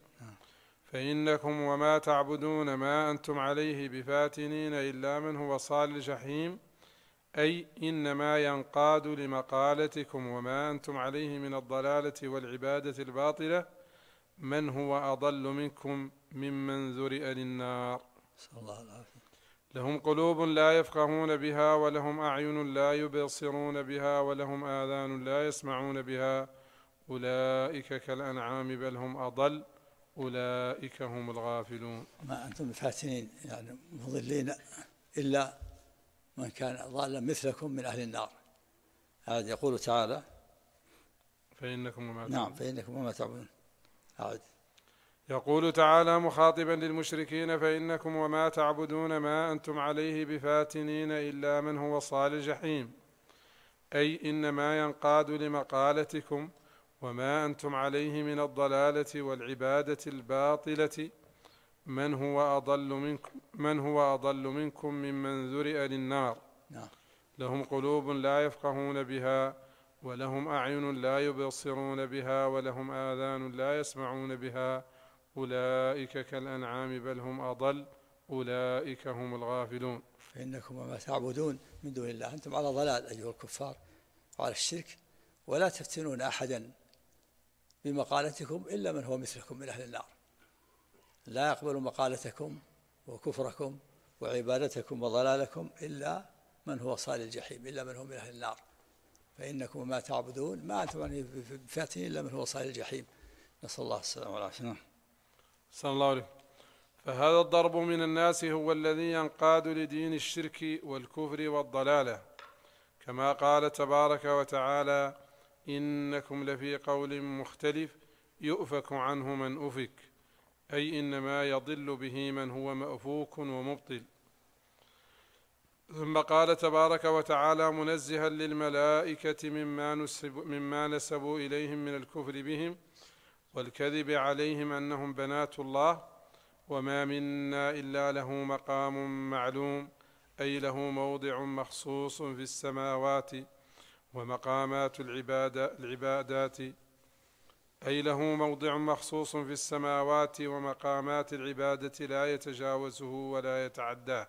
فإنكم وما تعبدون ما أنتم عليه بفاتنين إلا من هو صال الجحيم، أي إنما ينقاد لمقالتكم وما أنتم عليه من الضلالة والعبادة الباطلة من هو أضل منكم ممن ذرئ للنار. نسأل الله العافية. لهم قلوب لا يفقهون بها ولهم أعين لا يبصرون بها ولهم آذان لا يسمعون بها أولئك كالأنعام بل هم أضل أولئك هم الغافلون. ما أنتم بفاتنين يعني مضلين إلا من كان ضالا مثلكم من أهل النار. هذا يقول تعالى فإنكم وما نعم فإنكم وما تعبدون. أعد. يقول تعالى مخاطبا للمشركين: فإنكم وما تعبدون ما أنتم عليه بفاتنين إلا من هو صال الجحيم، أي إنما ينقاد لمقالتكم وما أنتم عليه من الضلالة والعبادة الباطلة من هو أضل منكم ممن ذرئ للنار. لهم قلوب لا يفقهون بها ولهم أعين لا يبصرون بها ولهم آذان لا يسمعون بها أولئك كالأنعام بل هم أضل أولئك هم الغافلون. فإنكم وما تعبدون من دون الله أنتم على ضلال أيها الكفار وعلى الشرك، ولا تفتنون أحدا بمقالتكم إلا من هو مثلكم من أهل النار. لا يقبل مقالتكم وكفركم وعبادتكم وضلالكم إلا من هو صال الجحيم، إلا من هو من أهل النار. فإنكم وما تعبدون ما أنتم بفاتنين إلا من هو صال الجحيم. نسأل الله السلامة والعافية. صلى الله عليه. فهذا الضرب من الناس هو الذي ينقاد لدين الشرك والكفر والضلالة، كما قال تبارك وتعالى: إنكم لفي قول مختلف يؤفك عنه من أفك، أي إنما يضل به من هو مأفوك ومبطل. ثم قال تبارك وتعالى منزها للملائكة مما نسبوا إليهم من الكفر بهم والكذب عليهم أنهم بنات الله: وما منا إلا له مقام معلوم، أي له موضع مخصوص في السماوات ومقامات العبادات أي له موضع مخصوص في السماوات ومقامات العبادة لا يتجاوزه ولا يتعداه.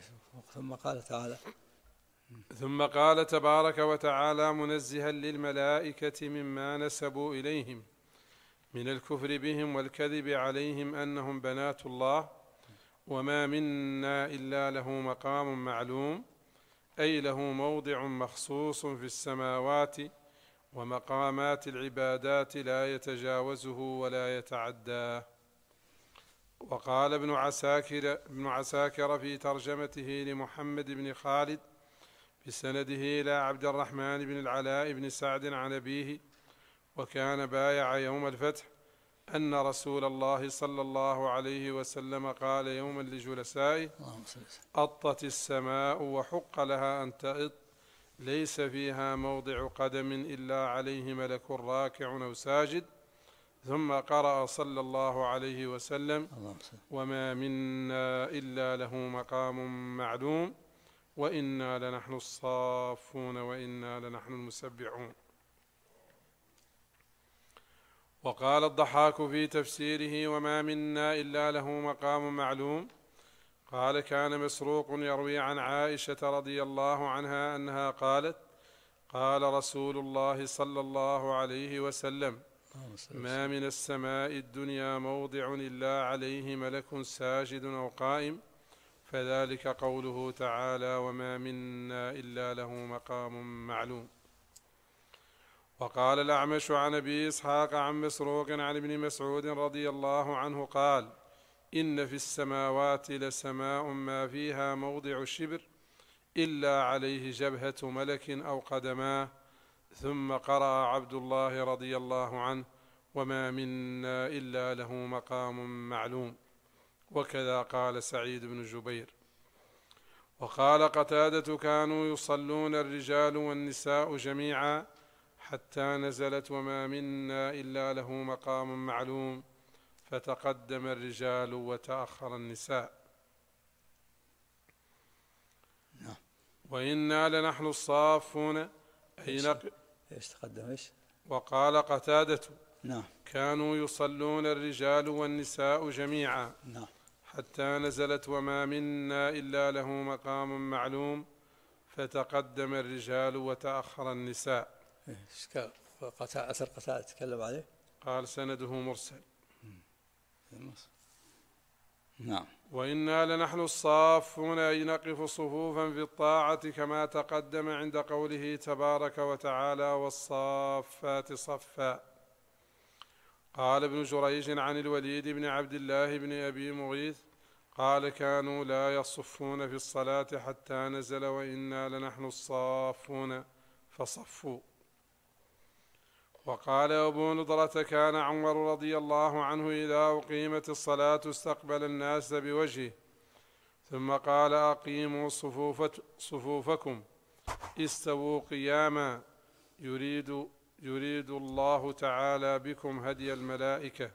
ثم قال تبارك وتعالى منزها للملائكة مما نسبوا إليهم من الكفر بهم والكذب عليهم أنهم بنات الله: وما منا إلا له مقام معلوم، أي له موضع مخصوص في السماوات ومقامات العبادات لا يتجاوزه ولا يتعداه. وقال ابن عساكر في ترجمته لمحمد بن خالد بسنده إلى عبد الرحمن بن العلاء بن سعد عن أبيه، وكان بايع يوم الفتح، أن رسول الله صلى الله عليه وسلم قال يوما لجلسائه: أطت السماء وحق لها أن تأط، ليس فيها موضع قدم إلا عليه ملك راكع أو ساجد. ثم قرأ صلى الله عليه وسلم: وما منا إلا له مقام معلوم وإنا لنحن الصافون وإنا لنحن المسبحون. وقال الضحاك في تفسيره: وما منا إلا له مقام معلوم. قال: كان مسروق يروي عن عائشة رضي الله عنها أنها قالت: قال رسول الله صلى الله عليه وسلم: ما من السماء الدنيا موضع إلا عليه ملك ساجد أو قائم، فذلك قوله تعالى: وما منا إلا له مقام معلوم. وقال الأعمش عن أبي إسحاق عن مسروق عن ابن مسعود رضي الله عنه قال: إن في السماوات لسماء ما فيها موضع شبر إلا عليه جبهة ملك أو قدماه. ثم قرأ عبد الله رضي الله عنه: وما منا إلا له مقام معلوم. وكذا قال سعيد بن جبير. وقال قتادة: كانوا يصلون الرجال والنساء جميعا حتى نزلت: وما منا إلا له مقام معلوم، فتقدم الرجال وتأخر النساء. وإنا لنحن الصافون ايش تقدم ايش؟ وقال قتادة: نعم. كانوا يصلون الرجال والنساء جميعا نعم. حتى نزلت: وما منا إلا له مقام معلوم، فتقدم الرجال وتأخر النساء. أثر قتادة تكلم عليه؟ قال: سنده مرسل. نعم. وإنا لنحن الصافون أي نقف صفوفا في الطاعة كما تقدم عند قوله تبارك وتعالى: والصافات صفا. قال ابن جريج عن الوليد بن عبد الله بن أبي مغيث قال: كانوا لا يصفون في الصلاة حتى نزل: وإنا لنحن الصافون فصفوا. وقال أبو نضرة: كان عمر رضي الله عنه إذا أقيمت الصلاة استقبل الناس بوجهه، ثم قال: أقيموا صفوفكم، استووا قياما، يريد الله تعالى بكم هدي الملائكة.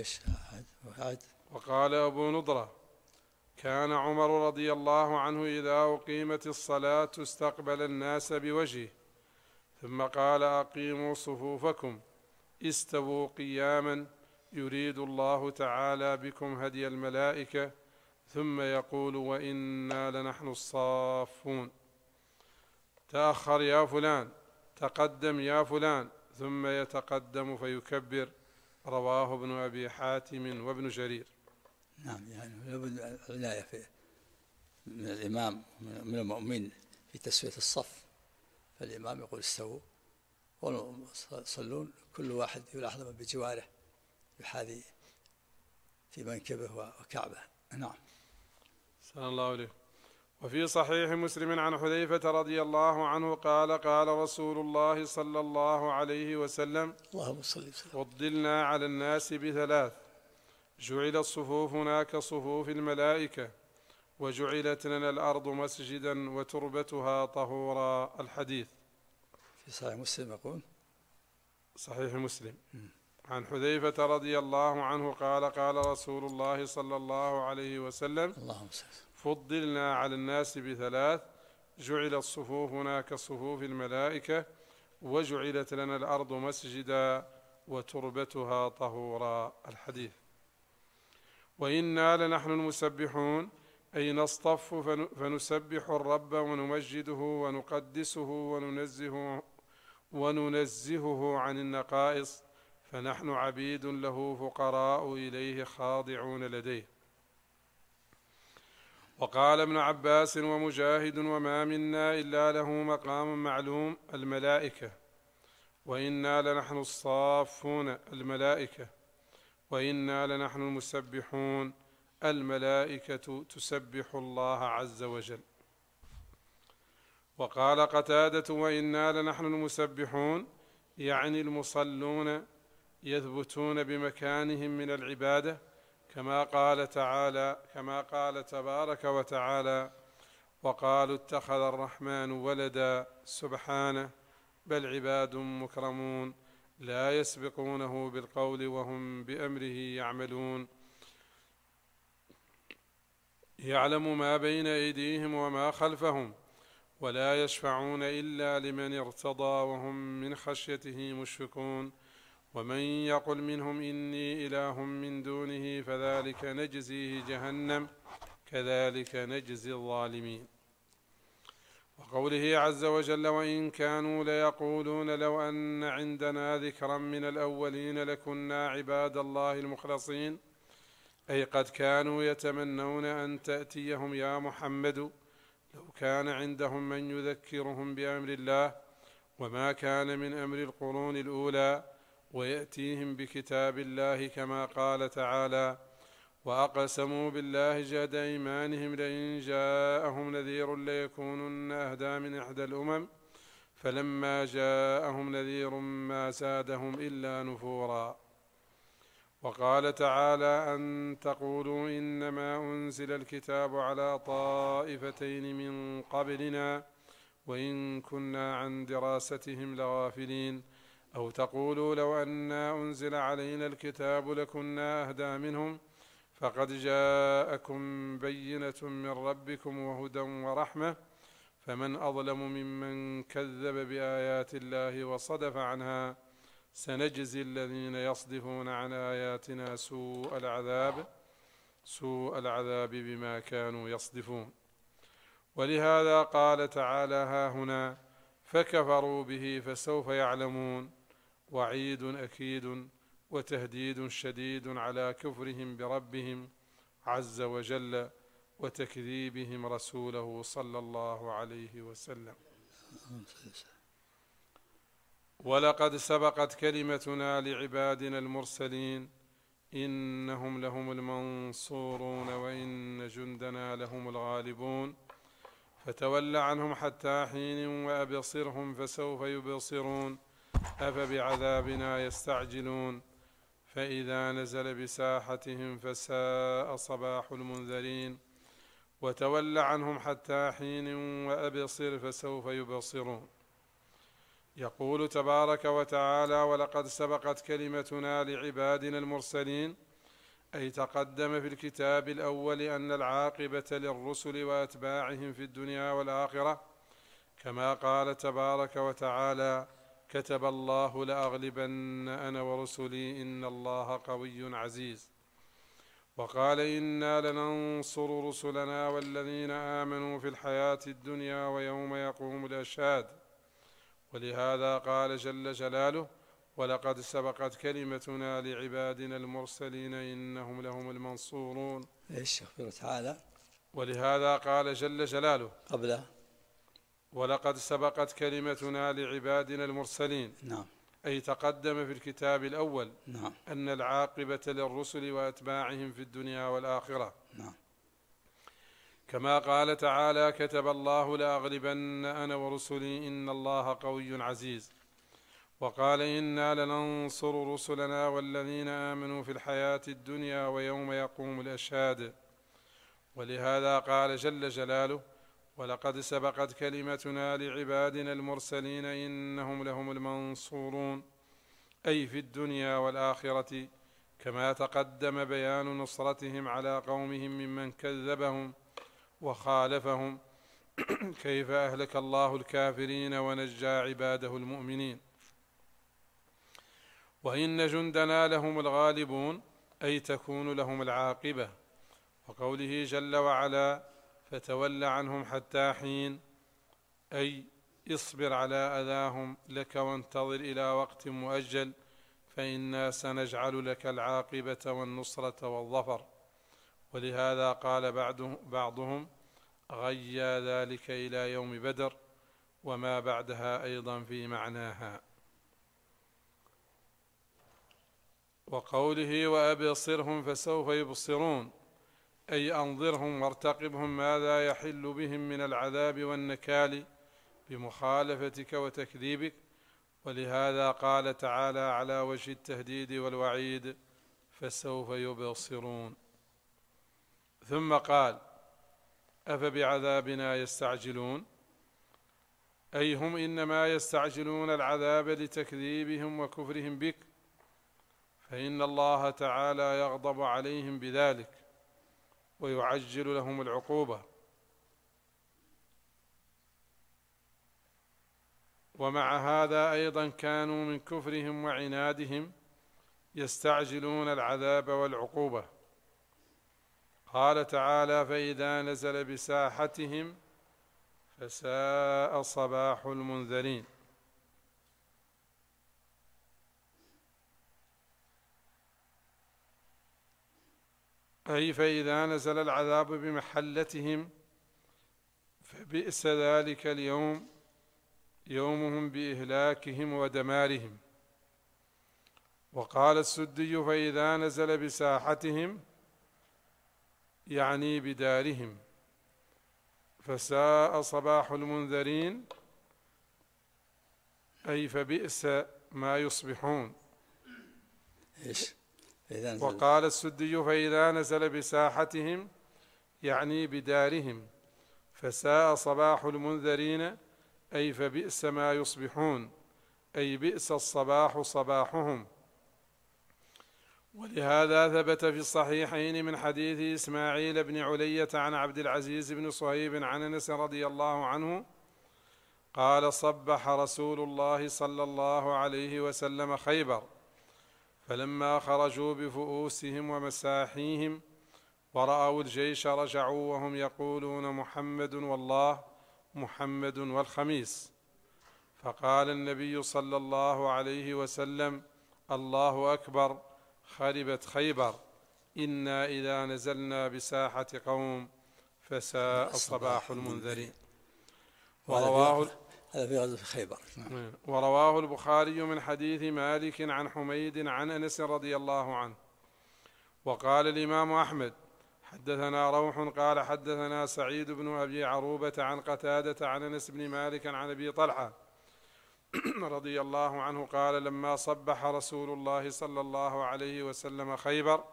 وقال أبو نضرة: كان عمر رضي الله عنه إذا أقيمت الصلاة استقبل الناس بوجهه، ثم قال: أقيموا صفوفكم، استووا قياما، يريد الله تعالى بكم هدي الملائكة، ثم يقول: وإنا لنحن الصافون. تأخر يا فلان، تقدم يا فلان، ثم يتقدم فيكبر. رواه ابن أبي حاتم وابن جرير. نعم، يعني لابد العناية من الإمام من المؤمن في تسوية الصف، فالإمام يقول: استووا، وصلون، كل واحد يلاحظ من بجواره يحاذي في منكبه وكعبه. نعم. صلى الله عليه. وفي صحيح مسلم عن حذيفة رضي الله عنه قال: قال رسول الله صلى الله عليه وسلم: اللهم صل وسلم: فضلنا على الناس بثلاث: جعلت صفوفنا كصفوف الملائكة، وجعلت لنا الأرض مسجدا وتربتها طهورا. الحديث في صحيح مسلم يقول: صحيح مسلم عن حذيفة رضي الله عنه قال: قال رسول الله صلى الله عليه وسلم: اللهم صل: فضلنا على الناس بثلاث: جعلت صفوفنا كصفوف الملائكة، وجعلت لنا الأرض مسجدا وتربتها طهورا. الحديث. وإنا لنحن المسبحون أي نصطف فنسبح الرب ونمجده ونقدسه وننزهه عن النقائص، فنحن عبيد له فقراء إليه خاضعون لديه. وقال ابن عباس ومجاهد: وما منا إلا له مقام معلوم، الملائكة. وإنا لنحن الصافون، الملائكة. وإنا لنحن المسبحون، الملائكة تسبح الله عز وجل. وقال قتادة: وإنا لنحن المسبحون، يعني المصلون يثبتون بمكانهم من العبادة، كما قال تبارك وتعالى: وقالوا اتخذ الرحمن ولدا، سبحانه، بل عباد مكرمون لا يسبقونه بالقول وهم بأمره يعملون، يعلم ما بين أيديهم وما خلفهم، ولا يشفعون إلا لمن ارتضى وهم من خشيته مشفقون، ومن يقل منهم إني إله من دونه فذلك نجزيه جهنم كذلك نجزي الظالمين. وقوله عز وجل وإن كانوا ليقولون لو أن عندنا ذكرا من الأولين لكنا عباد الله المخلصين، أي قد كانوا يتمنون أن تأتيهم يا محمد لو كان عندهم من يذكرهم بأمر الله وما كان من أمر القرون الأولى، ويأتيهم بكتاب الله كما قال تعالى وأقسموا بالله جهد أيمانهم لئن جاءهم نذير ليكونن أهدى من إحدى الأمم فلما جاءهم نذير ما زادهم إلا نفورا. وقال تعالى أن تقولوا إنما أنزل الكتاب على طائفتين من قبلنا وإن كنا عن دراستهم لغافلين، أو تقولوا لو أنا أنزل علينا الكتاب لكنا أهدى منهم فقد جاءكم بينة من ربكم وهدى ورحمة فمن أظلم ممن كذب بآيات الله وصدف عنها سنجزي الذين يصدفون عن آياتنا سوء العذاب بما كانوا يصدفون. ولهذا قال تعالى هاهنا فكفروا به فسوف يعلمون، وعيد أكيد وتهديد شديد على كفرهم بربهم عز وجل وتكذيبهم رسوله صلى الله عليه وسلم. ولقد سبقت كلمتنا لعبادنا المرسلين إنهم لهم المنصورون وإن جندنا لهم الغالبون، فتول عنهم حتى حين وأبصرهم فسوف يبصرون أفبعذابنا يستعجلون فإذا نزل بساحتهم فساء صباح المنذرين، وتول عنهم حتى حين وأبصر فسوف يبصرون. يقول تبارك وتعالى ولقد سبقت كلمتنا لعبادنا المرسلين، أي تقدم في الكتاب الأول أن العاقبة للرسل وأتباعهم في الدنيا والآخرة، كما قال تبارك وتعالى كتب الله لأغلبن أنا ورسلي إن الله قوي عزيز، وقال إنا لننصر رسلنا والذين آمنوا في الحياة الدنيا ويوم يقوم الأشهاد. ولهذا قال جل جلاله ولقد سبقت كلمتنا لعبادنا المرسلين إنهم لهم المنصورون. تعالى. ولهذا قال جل جلاله قبل ولقد سبقت كلمتنا لعبادنا المرسلين، نعم، أي تقدم في الكتاب الأول نعم، أن العاقبة للرسل وأتباعهم في الدنيا والآخرة، نعم، كما قال تعالى كتب الله لأغلبن أنا ورسلي إن الله قوي عزيز، وقال إنا لننصر رسلنا والذين آمنوا في الحياة الدنيا ويوم يقوم الأشهاد. ولهذا قال جل جلاله ولقد سبقت كلمتنا لعبادنا المرسلين إنهم لهم المنصورون، أي في الدنيا والآخرة، كما تقدم بيان نصرتهم على قومهم ممن كذبهم وخالفهم كيف أهلك الله الكافرين ونجى عباده المؤمنين. وإن جندنا لهم الغالبون، أي تكون لهم العاقبة. وقوله جل وعلا فتول عنهم حتى حين، أي اصبر على أذاهم لك وانتظر إلى وقت مؤجل فإنا سنجعل لك العاقبة والنصرة والظفر. ولهذا قال بعضهم غيا ذلك إلى يوم بدر وما بعدها أيضا في معناها. وقوله وأبصرهم فسوف يبصرون، أي أنظرهم وارتقبهم ماذا يحل بهم من العذاب والنكال بمخالفتك وتكذيبك. ولهذا قال تعالى على وجه التهديد والوعيد فسوف يبصرون. ثم قال أفبعذابنا يستعجلون، أي هم إنما يستعجلون العذاب لتكذيبهم وكفرهم بك، فإن الله تعالى يغضب عليهم بذلك ويعجل لهم العقوبة. ومع هذا أيضا كانوا من كفرهم وعنادهم يستعجلون العذاب والعقوبة. قال تعالى: فإذا نزل بساحتهم فساء صباح المنذرين. أي فإذا نزل العذاب بمحلتهم فبئس ذلك اليوم، يومهم بإهلاكهم ودمارهم. وقال السدي: فإذا نزل بساحتهم يعني بدارهم، فساء صباح المنذرين أي فبئس ما يصبحون. وقال السدي: فإذا نزل بساحتهم يعني بدارهم، فساء صباح المنذرين أي فبئس ما يصبحون، أي بئس الصباح صباحهم. ولهذا ثبت في الصحيحين من حديث إسماعيل بن علية عن عبد العزيز بن صهيب عن أنس رضي الله عنه قال: صبح رسول الله صلى الله عليه وسلم خيبر، فلما خرجوا بفؤوسهم ومساحيهم ورأوا الجيش رجعوا وهم يقولون: محمد والله، محمد والخميس. فقال النبي صلى الله عليه وسلم: الله أكبر، خربت خيبر، إنا إذا نزلنا بساحة قوم فساء صباح المنذرين. هذا في غزوة خيبر. ورواه البخاري من حديث مالك عن حميد عن أنس رضي الله عنه. وقال الإمام أحمد: حدثنا روح قال حدثنا سعيد بن أبي عروبة عن قتادة عن أنس بن مالك عن أبي طلحة رضي الله عنه قال: لما صبح رسول الله صلى الله عليه وسلم خيبر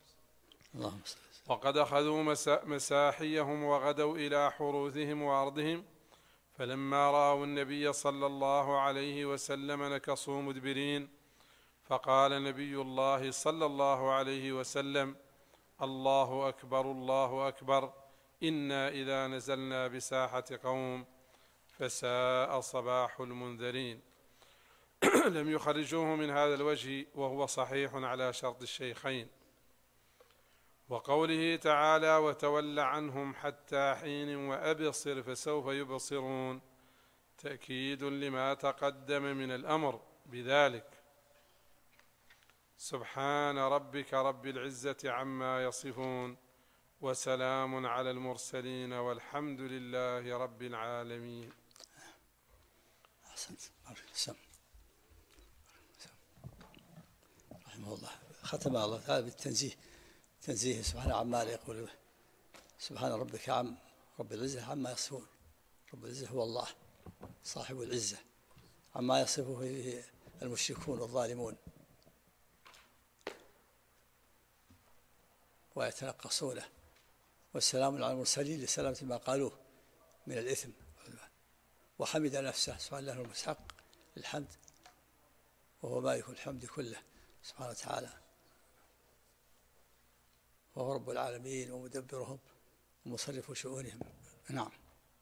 وقد أخذوا مساحيهم وغدوا إلى حروثهم وأرضهم، فلما رأوا النبي صلى الله عليه وسلم نكصوا مدبرين، فقال نبي الله صلى الله عليه وسلم: الله أكبر، الله أكبر، إنا إذا نزلنا بساحة قوم فساء صباح المنذرين. لم يخرجوه من هذا الوجه وهو صحيح على شرط الشيخين. وقوله تعالى: وتول عنهم حتى حين وأبصر فسوف يبصرون، تأكيد لما تقدم من الأمر بذلك. سبحان ربك رب العزة عما يصفون، وسلام على المرسلين، والحمد لله رب العالمين. أحسنت. رحمه الله. ختم الله تعالى بالتنزيه، تنزيه سبحانه عما لا يقول. سبحان ربك رب العزة عما يصفون. رب العزة هو الله صاحب العزة، عما يصفه المشركون والظالمون ويتنقصونه. والسلام على المرسلين لسلامة ما قالوه من الإثم. وحمد نفسه سبحانه له المستحق للحمد، وهو مالك الحمد كله سبحانه وتعالى، وهو رب العالمين ومدبرهم ومصرف شؤونهم. نعم.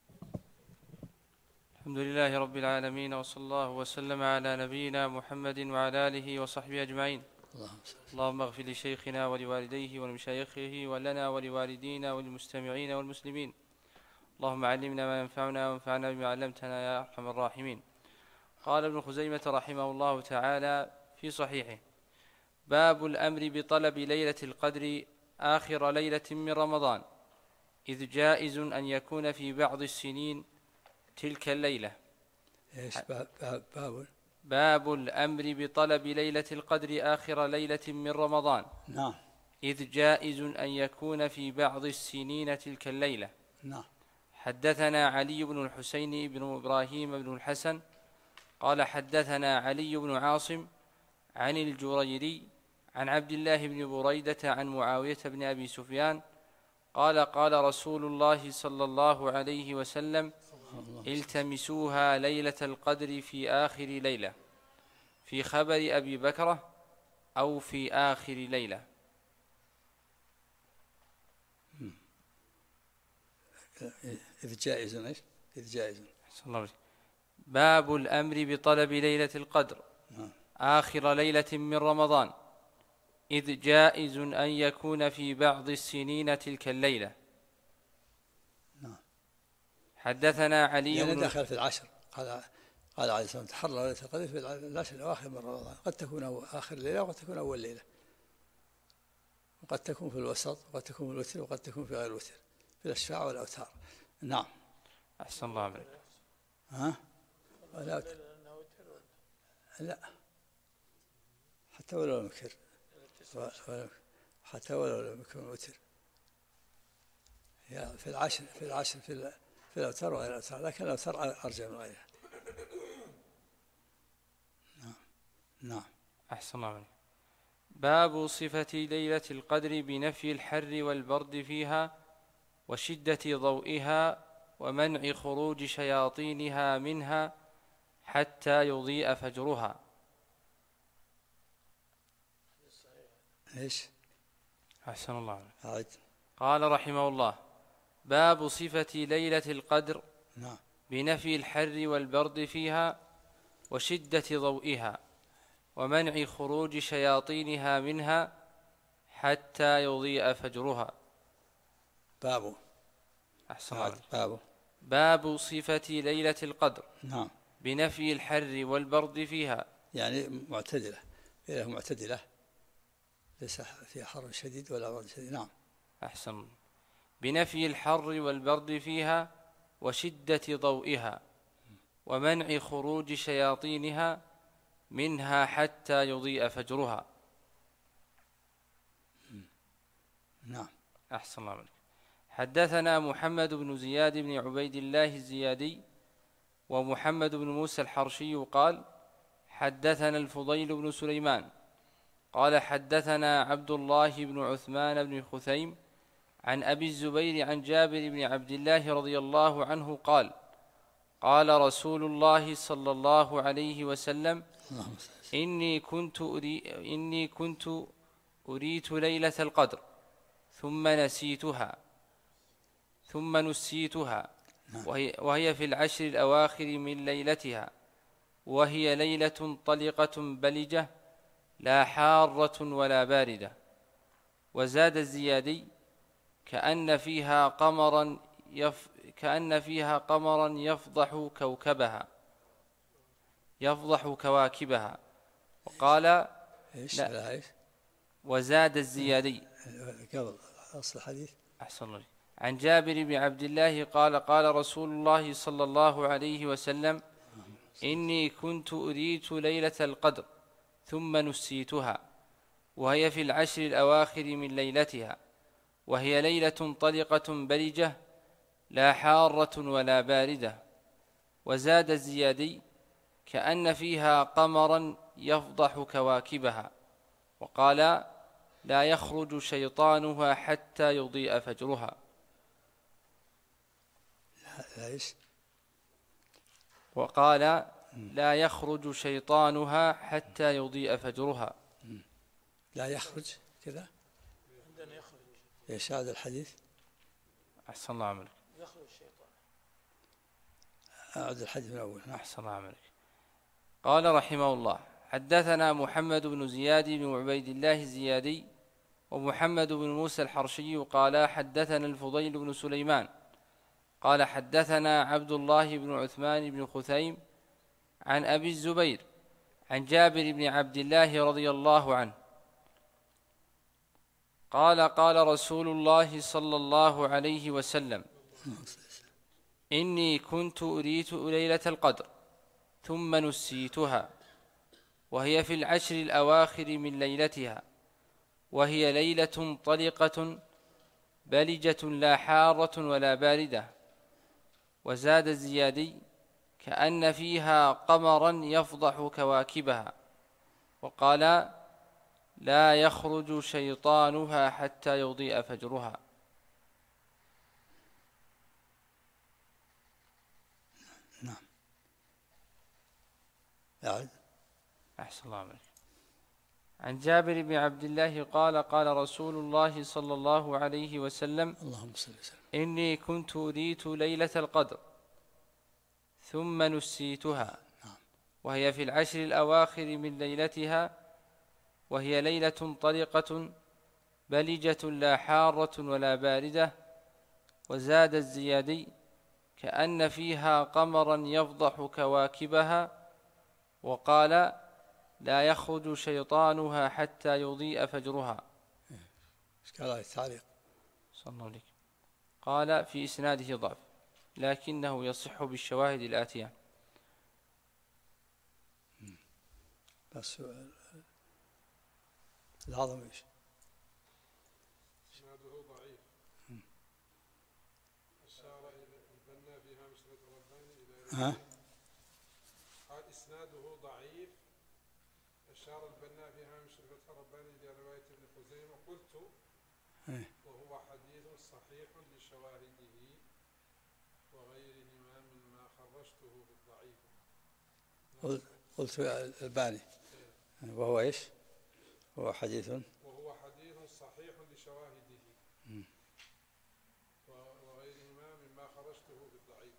الحمد لله رب العالمين، وصلى الله وسلم على نبينا محمد وعلى آله وصحبه أجمعين. اللهم اغفر لشيخنا ولوالديه ولمشايخه ولنا ولوالدينا وللمستمعين والمسلمين. اللهم علمنا ما ينفعنا وانفعنا بما علمتنا يا أرحم الراحمين. قال ابن خزيمة رحمه الله تعالى في صحيحه: باب الأمر بطلب ليلة القدر آخر ليلة من رمضان، إذ جائز أن يكون في بعض السنين تلك الليلة. باب الأمر بطلب ليلة القدر آخر ليلة من رمضان. نعم. إذ جائز أن يكون في بعض السنين تلك الليلة. نعم. حدثنا علي بن الحسين بن إبراهيم بن الحسن قال حدثنا علي بن عاصم عن الجريري عن عبد الله بن بريدة عن معاوية بن أبي سفيان قال: قال رسول الله صلى الله عليه وسلم: التمسوها ليلة القدر في آخر ليلة، في خبر أبي بكرة أو في آخر ليلة. إذ جائز. إذ جائز. باب الأمر بطلب ليلة القدر آخر ليلة من رمضان، إذ جائز أن يكون في بعض السنين تلك الليلة. نعم. حدثنا علي يعني بن دخل في العشر، قال عليه الصلاة والسلام تحرى ليلة القدر في العشر الأواخر من رمضان، قد تكون آخر ليلة وقد تكون أول ليلة، وقد تكون في الوسط وقد تكون في الوتر وقد تكون في غير الوتر، في الأشفاع والأوتار. نعم. أحسن الله عليك. ها؟ لا، حتى ولو لم يكن، حتى ولو لم يكن وتر، في العشر في الأوتار وغير الأوتار، لكن الأوتار أرجع من غيرها. نعم. أحسن الله عليك. باب صفة ليلة القدر بنفي الحر والبرد فيها وشدة ضوئها ومنع خروج شياطينها منها حتى يضيء فجرها. ايش؟ أحسن الله عليك. أعد. قال رحمه الله: باب صفة ليلة القدر نعم. بنفي الحر والبرد فيها وشدة ضوئها ومنع خروج شياطينها منها حتى يضيء فجرها. باب. أحسن الله عليك. باب صفة ليلة القدر. نعم. بنفي الحر والبرد فيها، يعني معتدلة، ليلة معتدلة ليس فيها حر شديد ولا برد شديد. نعم. أحسن. بنفي الحر والبرد فيها وشدة ضوئها ومنع خروج شياطينها منها حتى يضيء فجرها. نعم. أحسن الله عليك. حدثنا محمد بن زياد بن عبيد الله الزيادي ومحمد بن موسى الحرشي قال: حدثنا الفضيل بن سليمان قال: حدثنا عبد الله بن عثمان بن خثيم عن أبي الزبير عن جابر بن عبد الله رضي الله عنه قال: قال رسول الله صلى الله عليه وسلم: إني كنت أريت ليلة القدر ثم نسيتها وهي في العشر الأواخر من ليلتها، وهي ليلة طلقة بلجة لا حارة ولا باردة. وزاد الزيادي: كأن فيها قمرا يفضح كواكبها. وقال: لا. وزاد الزيادي قبل أصل الحديث. أحسن الله. عن جابر بن عبد الله قال: قال رسول الله صلى الله عليه وسلم: إني كنت أريت ليلة القدر ثم نسيتها وهي في العشر الأواخر من ليلتها، وهي ليلة طلقة بلجة لا حارة ولا باردة. وزاد الزيادي: كأن فيها قمرا يفضح كواكبها. وقال: لا يخرج شيطانها حتى يضيء فجرها. وقال: لا يخرج شيطانها حتى يضيء فجرها. لا يخرج كذا. عندنا يخرج. ايش هذا الحديث؟ أحسن الله عملك. يخرج الشيطان. أعد الحديث من أول. أحسن الله عملك. قال رحمه الله: حدثنا محمد بن زياد بن عبيد الله الزيادي ومحمد بن موسى الحرشي قال: حدثنا الفضيل بن سليمان قال: حدثنا عبد الله بن عثمان بن خثيم عن أبي الزبير عن جابر بن عبد الله رضي الله عنه قال: قال رسول الله صلى الله عليه وسلم: إني كنت أريت ليلة القدر ثم نسيتها وهي في العشر الأواخر من ليلتها، وهي ليلة طلقة بلجة لا حارة ولا باردة. وزاد الزيادي: كأن فيها قمرا يفضح كواكبها. وقال: لا يخرج شيطانها حتى يضيء فجرها. نعم. أعد. أحسن الله عليك. عن جابر بن عبد الله قال: قال رسول الله صلى الله عليه وسلم: اللهم صل وسلم: إني كنت أريت ليلة القدر ثم نسيتها وهي في العشر الأواخر من ليلتها، وهي ليلة طلقة بلجة لا حارة ولا باردة. وزاد الزيادي: كأن فيها قمرا يفضح كواكبها. وقال: لا يخرج شيطانها حتى يضيء فجرها. إشكال على التعليق. صلى الله عليه. قال: في إسناده ضعف، لكنه يصح بالشواهد الآتية. بس العظم إيش؟ إسناده ضعيف. أشار البنا في هامش الرباني إلى قال إسناده ضعيف. أشار البنا في هامش الفتح الرباني إلى رواية ابن خزيمة. قلت وهو حديث صحيح لشواهده وغيرهما مما خرجته بالضعيف. قلت الباني وهو إيش؟ وهو حديث صحيح لشواهده وغيرهما مما خرجته بالضعيف.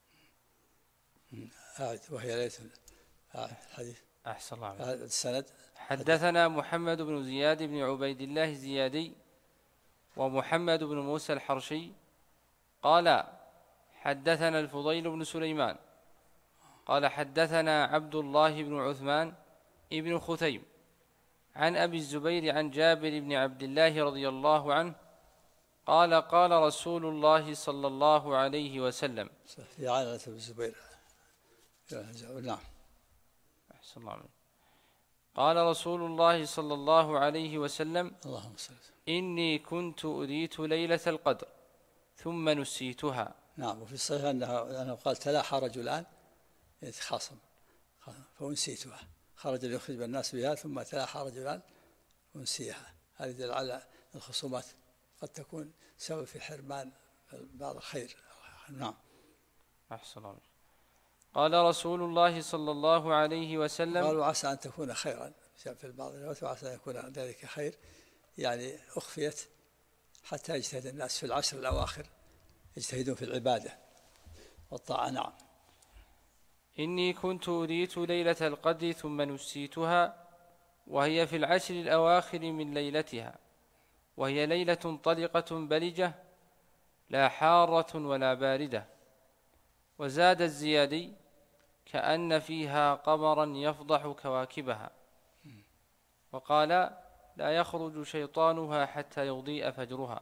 وهي ليس الحديث. أحسن الله عليك. السند: حدثنا محمد بن زياد بن عبيد الله الزيادي ومحمد بن موسى الحرشي قال: حدثنا الفضيل بن سليمان قال: حدثنا عبد الله بن عثمان ابن خثيم عن أبي الزبير عن جابر بن عبد الله رضي الله عنه قال: قال رسول الله صلى الله عليه وسلم. في عائلة أبي الزبير. نعم. أحسن الله عليك. قال رسول الله صلى الله عليه وسلم: اللهم صل. إني كنت أريت ليلة القدر ثم نسيتها. نعم. وفي الصحيح أنه قال: تلاحى رجلان يتخاصم فأنسيتها. خرج ليخرج الناس بها ثم تلاحى رجلان ونسيها. هذا يدل على الخصومات قد تكون سبب في حرمان بعض الخير. نعم. أحسن الله. قال رسول الله صلى الله عليه وسلم: قالوا: عسى أن تكون خيرا في بعض الروايات، وعسى أن يكون ذلك خير، يعني أخفيت حتى يجتهد الناس في العشر الأواخر، يجتهدون في العبادة والطاعة. نعم. إني كنت أريت ليلة القدر ثم نسيتها، وهي في العشر الأواخر من ليلتها، وهي ليلة طلقة بلجة لا حارة ولا باردة. وزاد الزيادي: كأن فيها قمرا يفضح كواكبها. وقال: لا يخرج شيطانها حتى يضيء فجرها.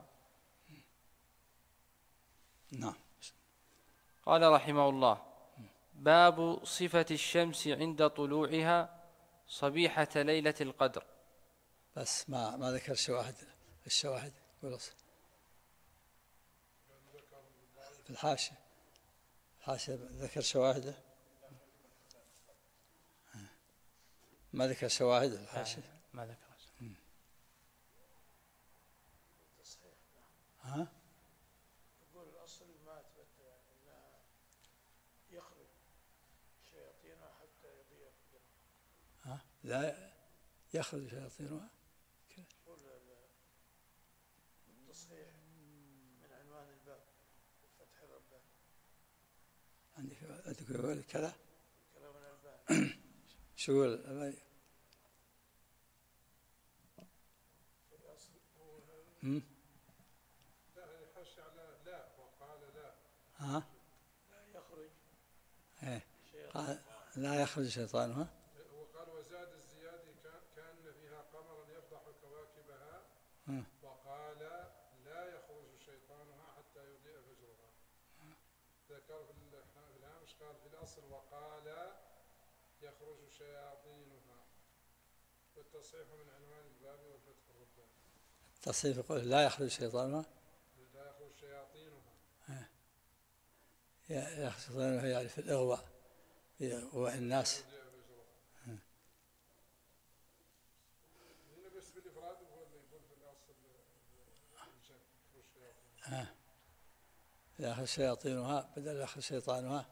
نعم. قال رحمه الله: باب صفة الشمس عند طلوعها صبيحة ليلة القدر. بس ما ذكر الشواهد في الحاشية ذكر شواهده، ما ذكر شواهد الحاشية. ما ذكر. ها؟ يقول الأصل ما أثبت أنها يخرج شياطينها حتى يضيء فجرها. لا يخرج شياطينها. يقول التصحيح من عنوان الباب فتح الرباني. عندك يقول كذا. كلام الألباني. شو يقول؟ ها؟ لا يخرج. قال: لا يخرج شيطانها. وقال: وزاد الزيادي: كأن فيها قمرا يفضح كواكبها. وقال: لا يخرج شيطانها حتى يضيء فجرها. ذكر في الهامش قال في الأصل: وقال: يخرج شياطينها. والتصحيح من عنوان الباب والفتح الرباني. التصحيح يقول: لا يخرج شيطانها. لا يخرج شياطينها. يخرج شيطانها يعني في الإغواء، في إغواء الناس. هنا بس بالإفراد هو اللي يقول في الأصل يخرج شياطينها بدل يخرج شيطانها.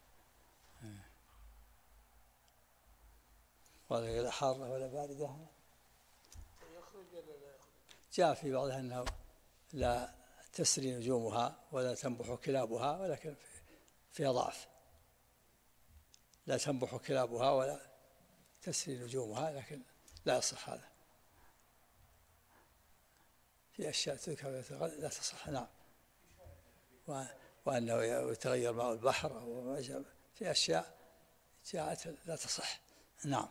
ولا لا حارة ولا باردة. يخرج ولا لا يخرج؟ جاء في بعضها أنه لا تسري نجومها ولا تنبح كلابها، ولكن فيها ضعف. لا تنبح كلابها ولا تسري نجومها، لكن لا يصح هذا. في أشياء تذكر لا تصح. نعم. وأنه يتغير ماء البحر في أشياء جاءت لا تصح. نعم.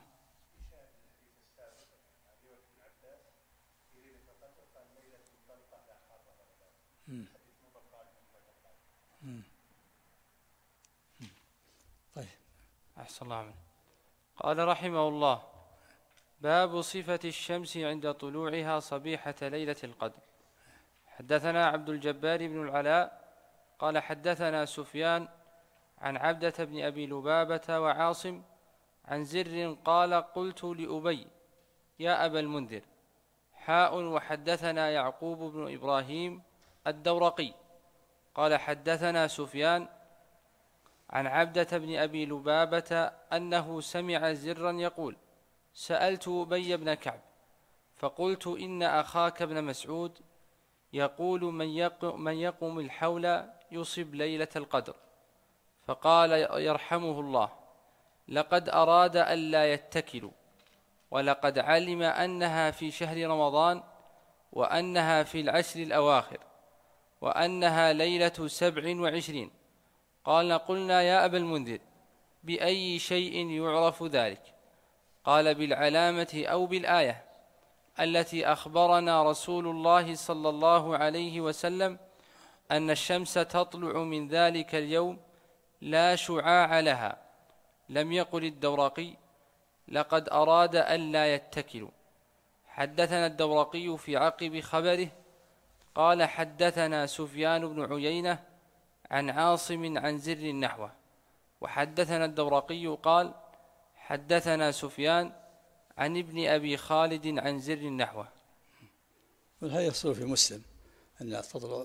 طيب. أحسن الله عنه. قال رحمه الله: باب صفة الشمس عند طلوعها صبيحة ليلة القدر. حدثنا عبد الجبار بن العلاء قال حدثنا سفيان عن عبدة بن أبي لبابة وعاصم عن زر قال قلت لأبي يا أبا المنذر وحدثنا يعقوب بن إبراهيم الدورقي قال حدثنا سفيان عن عبدة بن أبي لبابة أنه سمع زرا يقول سألت أبي بن كعب فقلت إن أخاك ابن مسعود يقول من يقوم الحول يصب ليلة القدر، فقال يرحمه الله لقد أراد ألا يتكلوا، ولقد علم أنها في شهر رمضان وأنها في العشر الأواخر وأنها ليلة 27. قال قلنا يا أبا المنذر بأي شيء يعرف ذلك؟ قال بالعلامة أو بالآية التي أخبرنا رسول الله صلى الله عليه وسلم أن الشمس تطلع من ذلك اليوم لا شعاع لها. لم يقل الدورقي لقد أراد ألا يتكلوا. حدثنا الدورقي في عقب خبره قال حدثنا سفيان بن عيينة عن عاصم عن زر نحوه. وحدثنا الدورقي قال حدثنا سفيان عن ابن أبي خالد عن زر نحوه. وهذا يصل في مسلم أن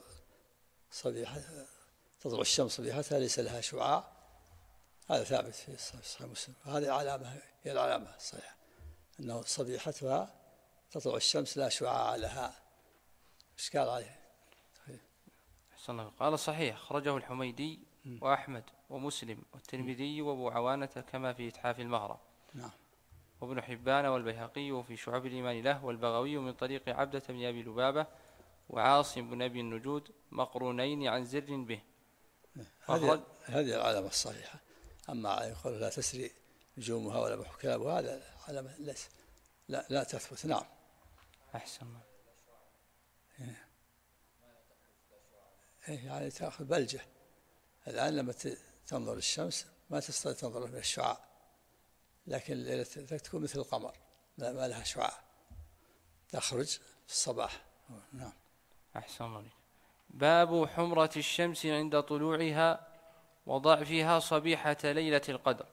تطلع الشمس صبيحتها ليس لها شعاع، هذا ثابت في صحيح مسلم. وهذه علامة هي العلامة الصحيحة أنه صبيحتها تطلع الشمس لا شعاع لها. إشكال عليه. قال صحيح خرجه الحميدي وأحمد ومسلم والترمذي وابو عوانة كما في إتحاف المغرب. نعم. وابن حبان والبيهقي وفي شعب الإيمان له والبغوي من طريق عبدة بن أبي لبابة وعاصم بن أبي النجود مقرونين عن زر به. هذه العلامة الصحيحة. أما يقول لا تسري نجومها ولا بحر كلابها هذا علامة لا تثبت. نعم. أحسن. يعني تأخذ بلجة. الآن لما تنظر الشمس ما تستطيع تنظر من الشعاع، لكن الليلة تكون مثل القمر ما لها شعاع تخرج في الصباح. نعم. أحسن الله. باب حمرة الشمس عند طلوعها وضعفها صبيحة ليلة القدر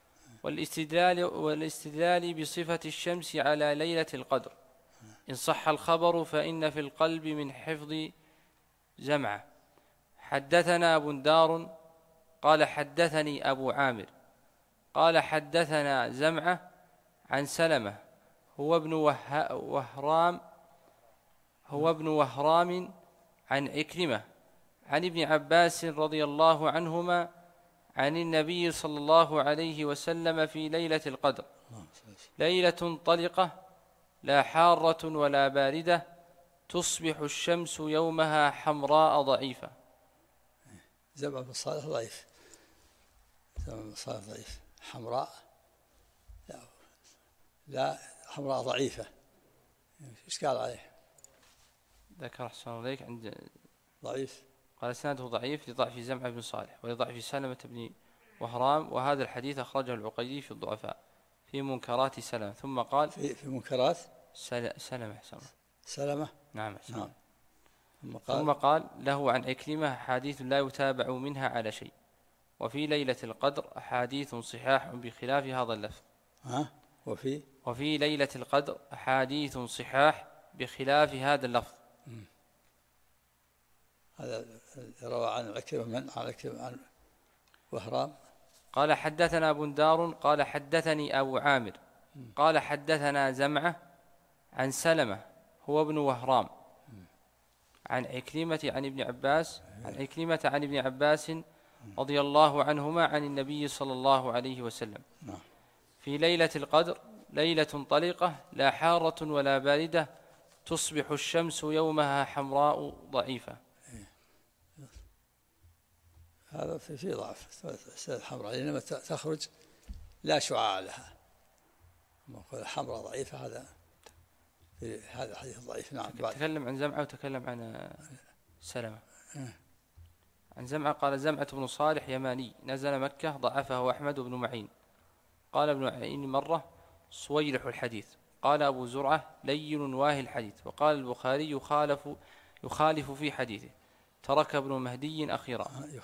والاستدلال بصفة الشمس على ليلة القدر. إن صح الخبر فإن في القلب من حفظ زمعة. حدثنا بندار قال حدثني أبو عامر قال حدثنا زمعة عن سلمة هو ابن وهرام عن عكرمة عن ابن عباس رضي الله عنهما عن النبي صلى الله عليه وسلم في ليلة القدر ليلة طلقة لا حارة ولا باردة تصبح الشمس يومها حمراء ضعيفة. زمع بن صالح ضعيف. حمراء لا حمراء ضعيفة. إيش قال عليه؟ ذكر أحسن عليك عند ضعيف. قال اسناده ضعيف لضعف زمع بن صالح ولضعف سلمة بن وهرام. وهذا الحديث أخرجه العقيدي في الضعفاء في منكرات سلمة. ثم قال في منكرات سلمة. نعم. ثم قال له عن عكرمة أحاديث لا يتابع منها على شيء. وفي ليلة القدر أحاديث صحاح بخلاف هذا اللفظ. وفي ليلة القدر أحاديث صحاح بخلاف هذا اللفظ. هذا روى عن عكرمة عن وهرام. قال حدثنا بندار قال حدثني أبو عامر قال حدثنا زمعة عن سلمة هو ابن وهرام عن عكرمة عن ابن عباس رضي الله عنهما عن النبي صلى الله عليه وسلم في ليلة القدر ليلة طلقة لا حارة ولا باردة تصبح الشمس يومها حمراء ضعيفة. هذا في ضعف السنة الحمراء، لأنما تخرج لا شعاع لها. الحمراء ضعيفة، هذا حديث ضعيف. نعم. تكلم عن زمعة وتكلم عن سلمة. عن زمعة قال: زمعة بن صالح يماني نزل مكة، ضعفه أحمد بن معين. قال ابن معين مرة: صويلح الحديث. قال أبو زرعة: لين واهي الحديث. وقال البخاري: يخالف في حديثه. ترك ابن مهدي أخيرا.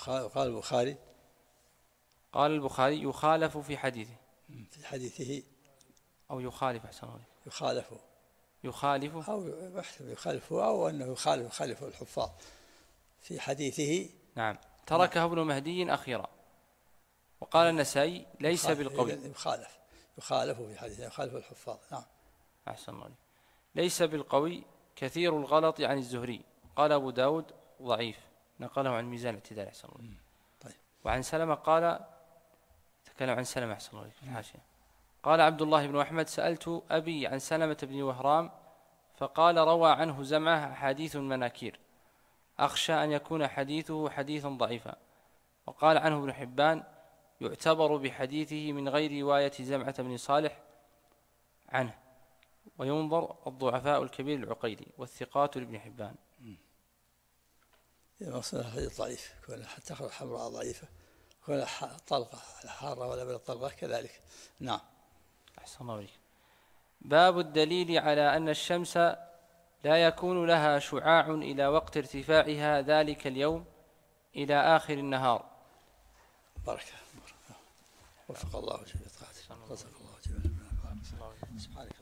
قال البخاري: يخالف في حديثه. في حديثه أو يخالف، أحسن الله. يخالف أو يخالف أو أنه يخالف الحفاظ في حديثه. نعم. تركه ابن مهدي أخيرا. وقال النسائي: ليس بالقوي. يخالف في حديثه، يخالف الحفاظ. نعم. أحسن الله. ليس بالقوي، كثير الغلط عن الزهري. قال أبو داود: ضعيف، نقله عن ميزان الاعتدال. أحسن الله. طيب. وعن سلمة قال، تكلم عن سلمة أحسن الله في الحاشية. قال عبد الله بن أحمد: سألت أبي عن سلمة بن وهرام فقال: روى عنه زمعة أحاديث مناكير، أخشى أن يكون حديثه حديثا ضعيفا. وقال عنه ابن حبان: يعتبر بحديثه من غير رواية زمعة بن صالح عنه، وينظر الضعفاء الكبير العقيلي والثقات لابن حبان. مصنع حديث ضعيف، كون حتى حمراء ضعيفة، كون طلقة حارة ولا بلا طلقة كذلك. نعم. أحسن الله عليك. باب الدليل على أن الشمس لا يكون لها شعاع إلى وقت ارتفاعها ذلك اليوم إلى آخر النهار. بركة. وفق الله جميع طاعته. رزق الله جميع. سبحانك.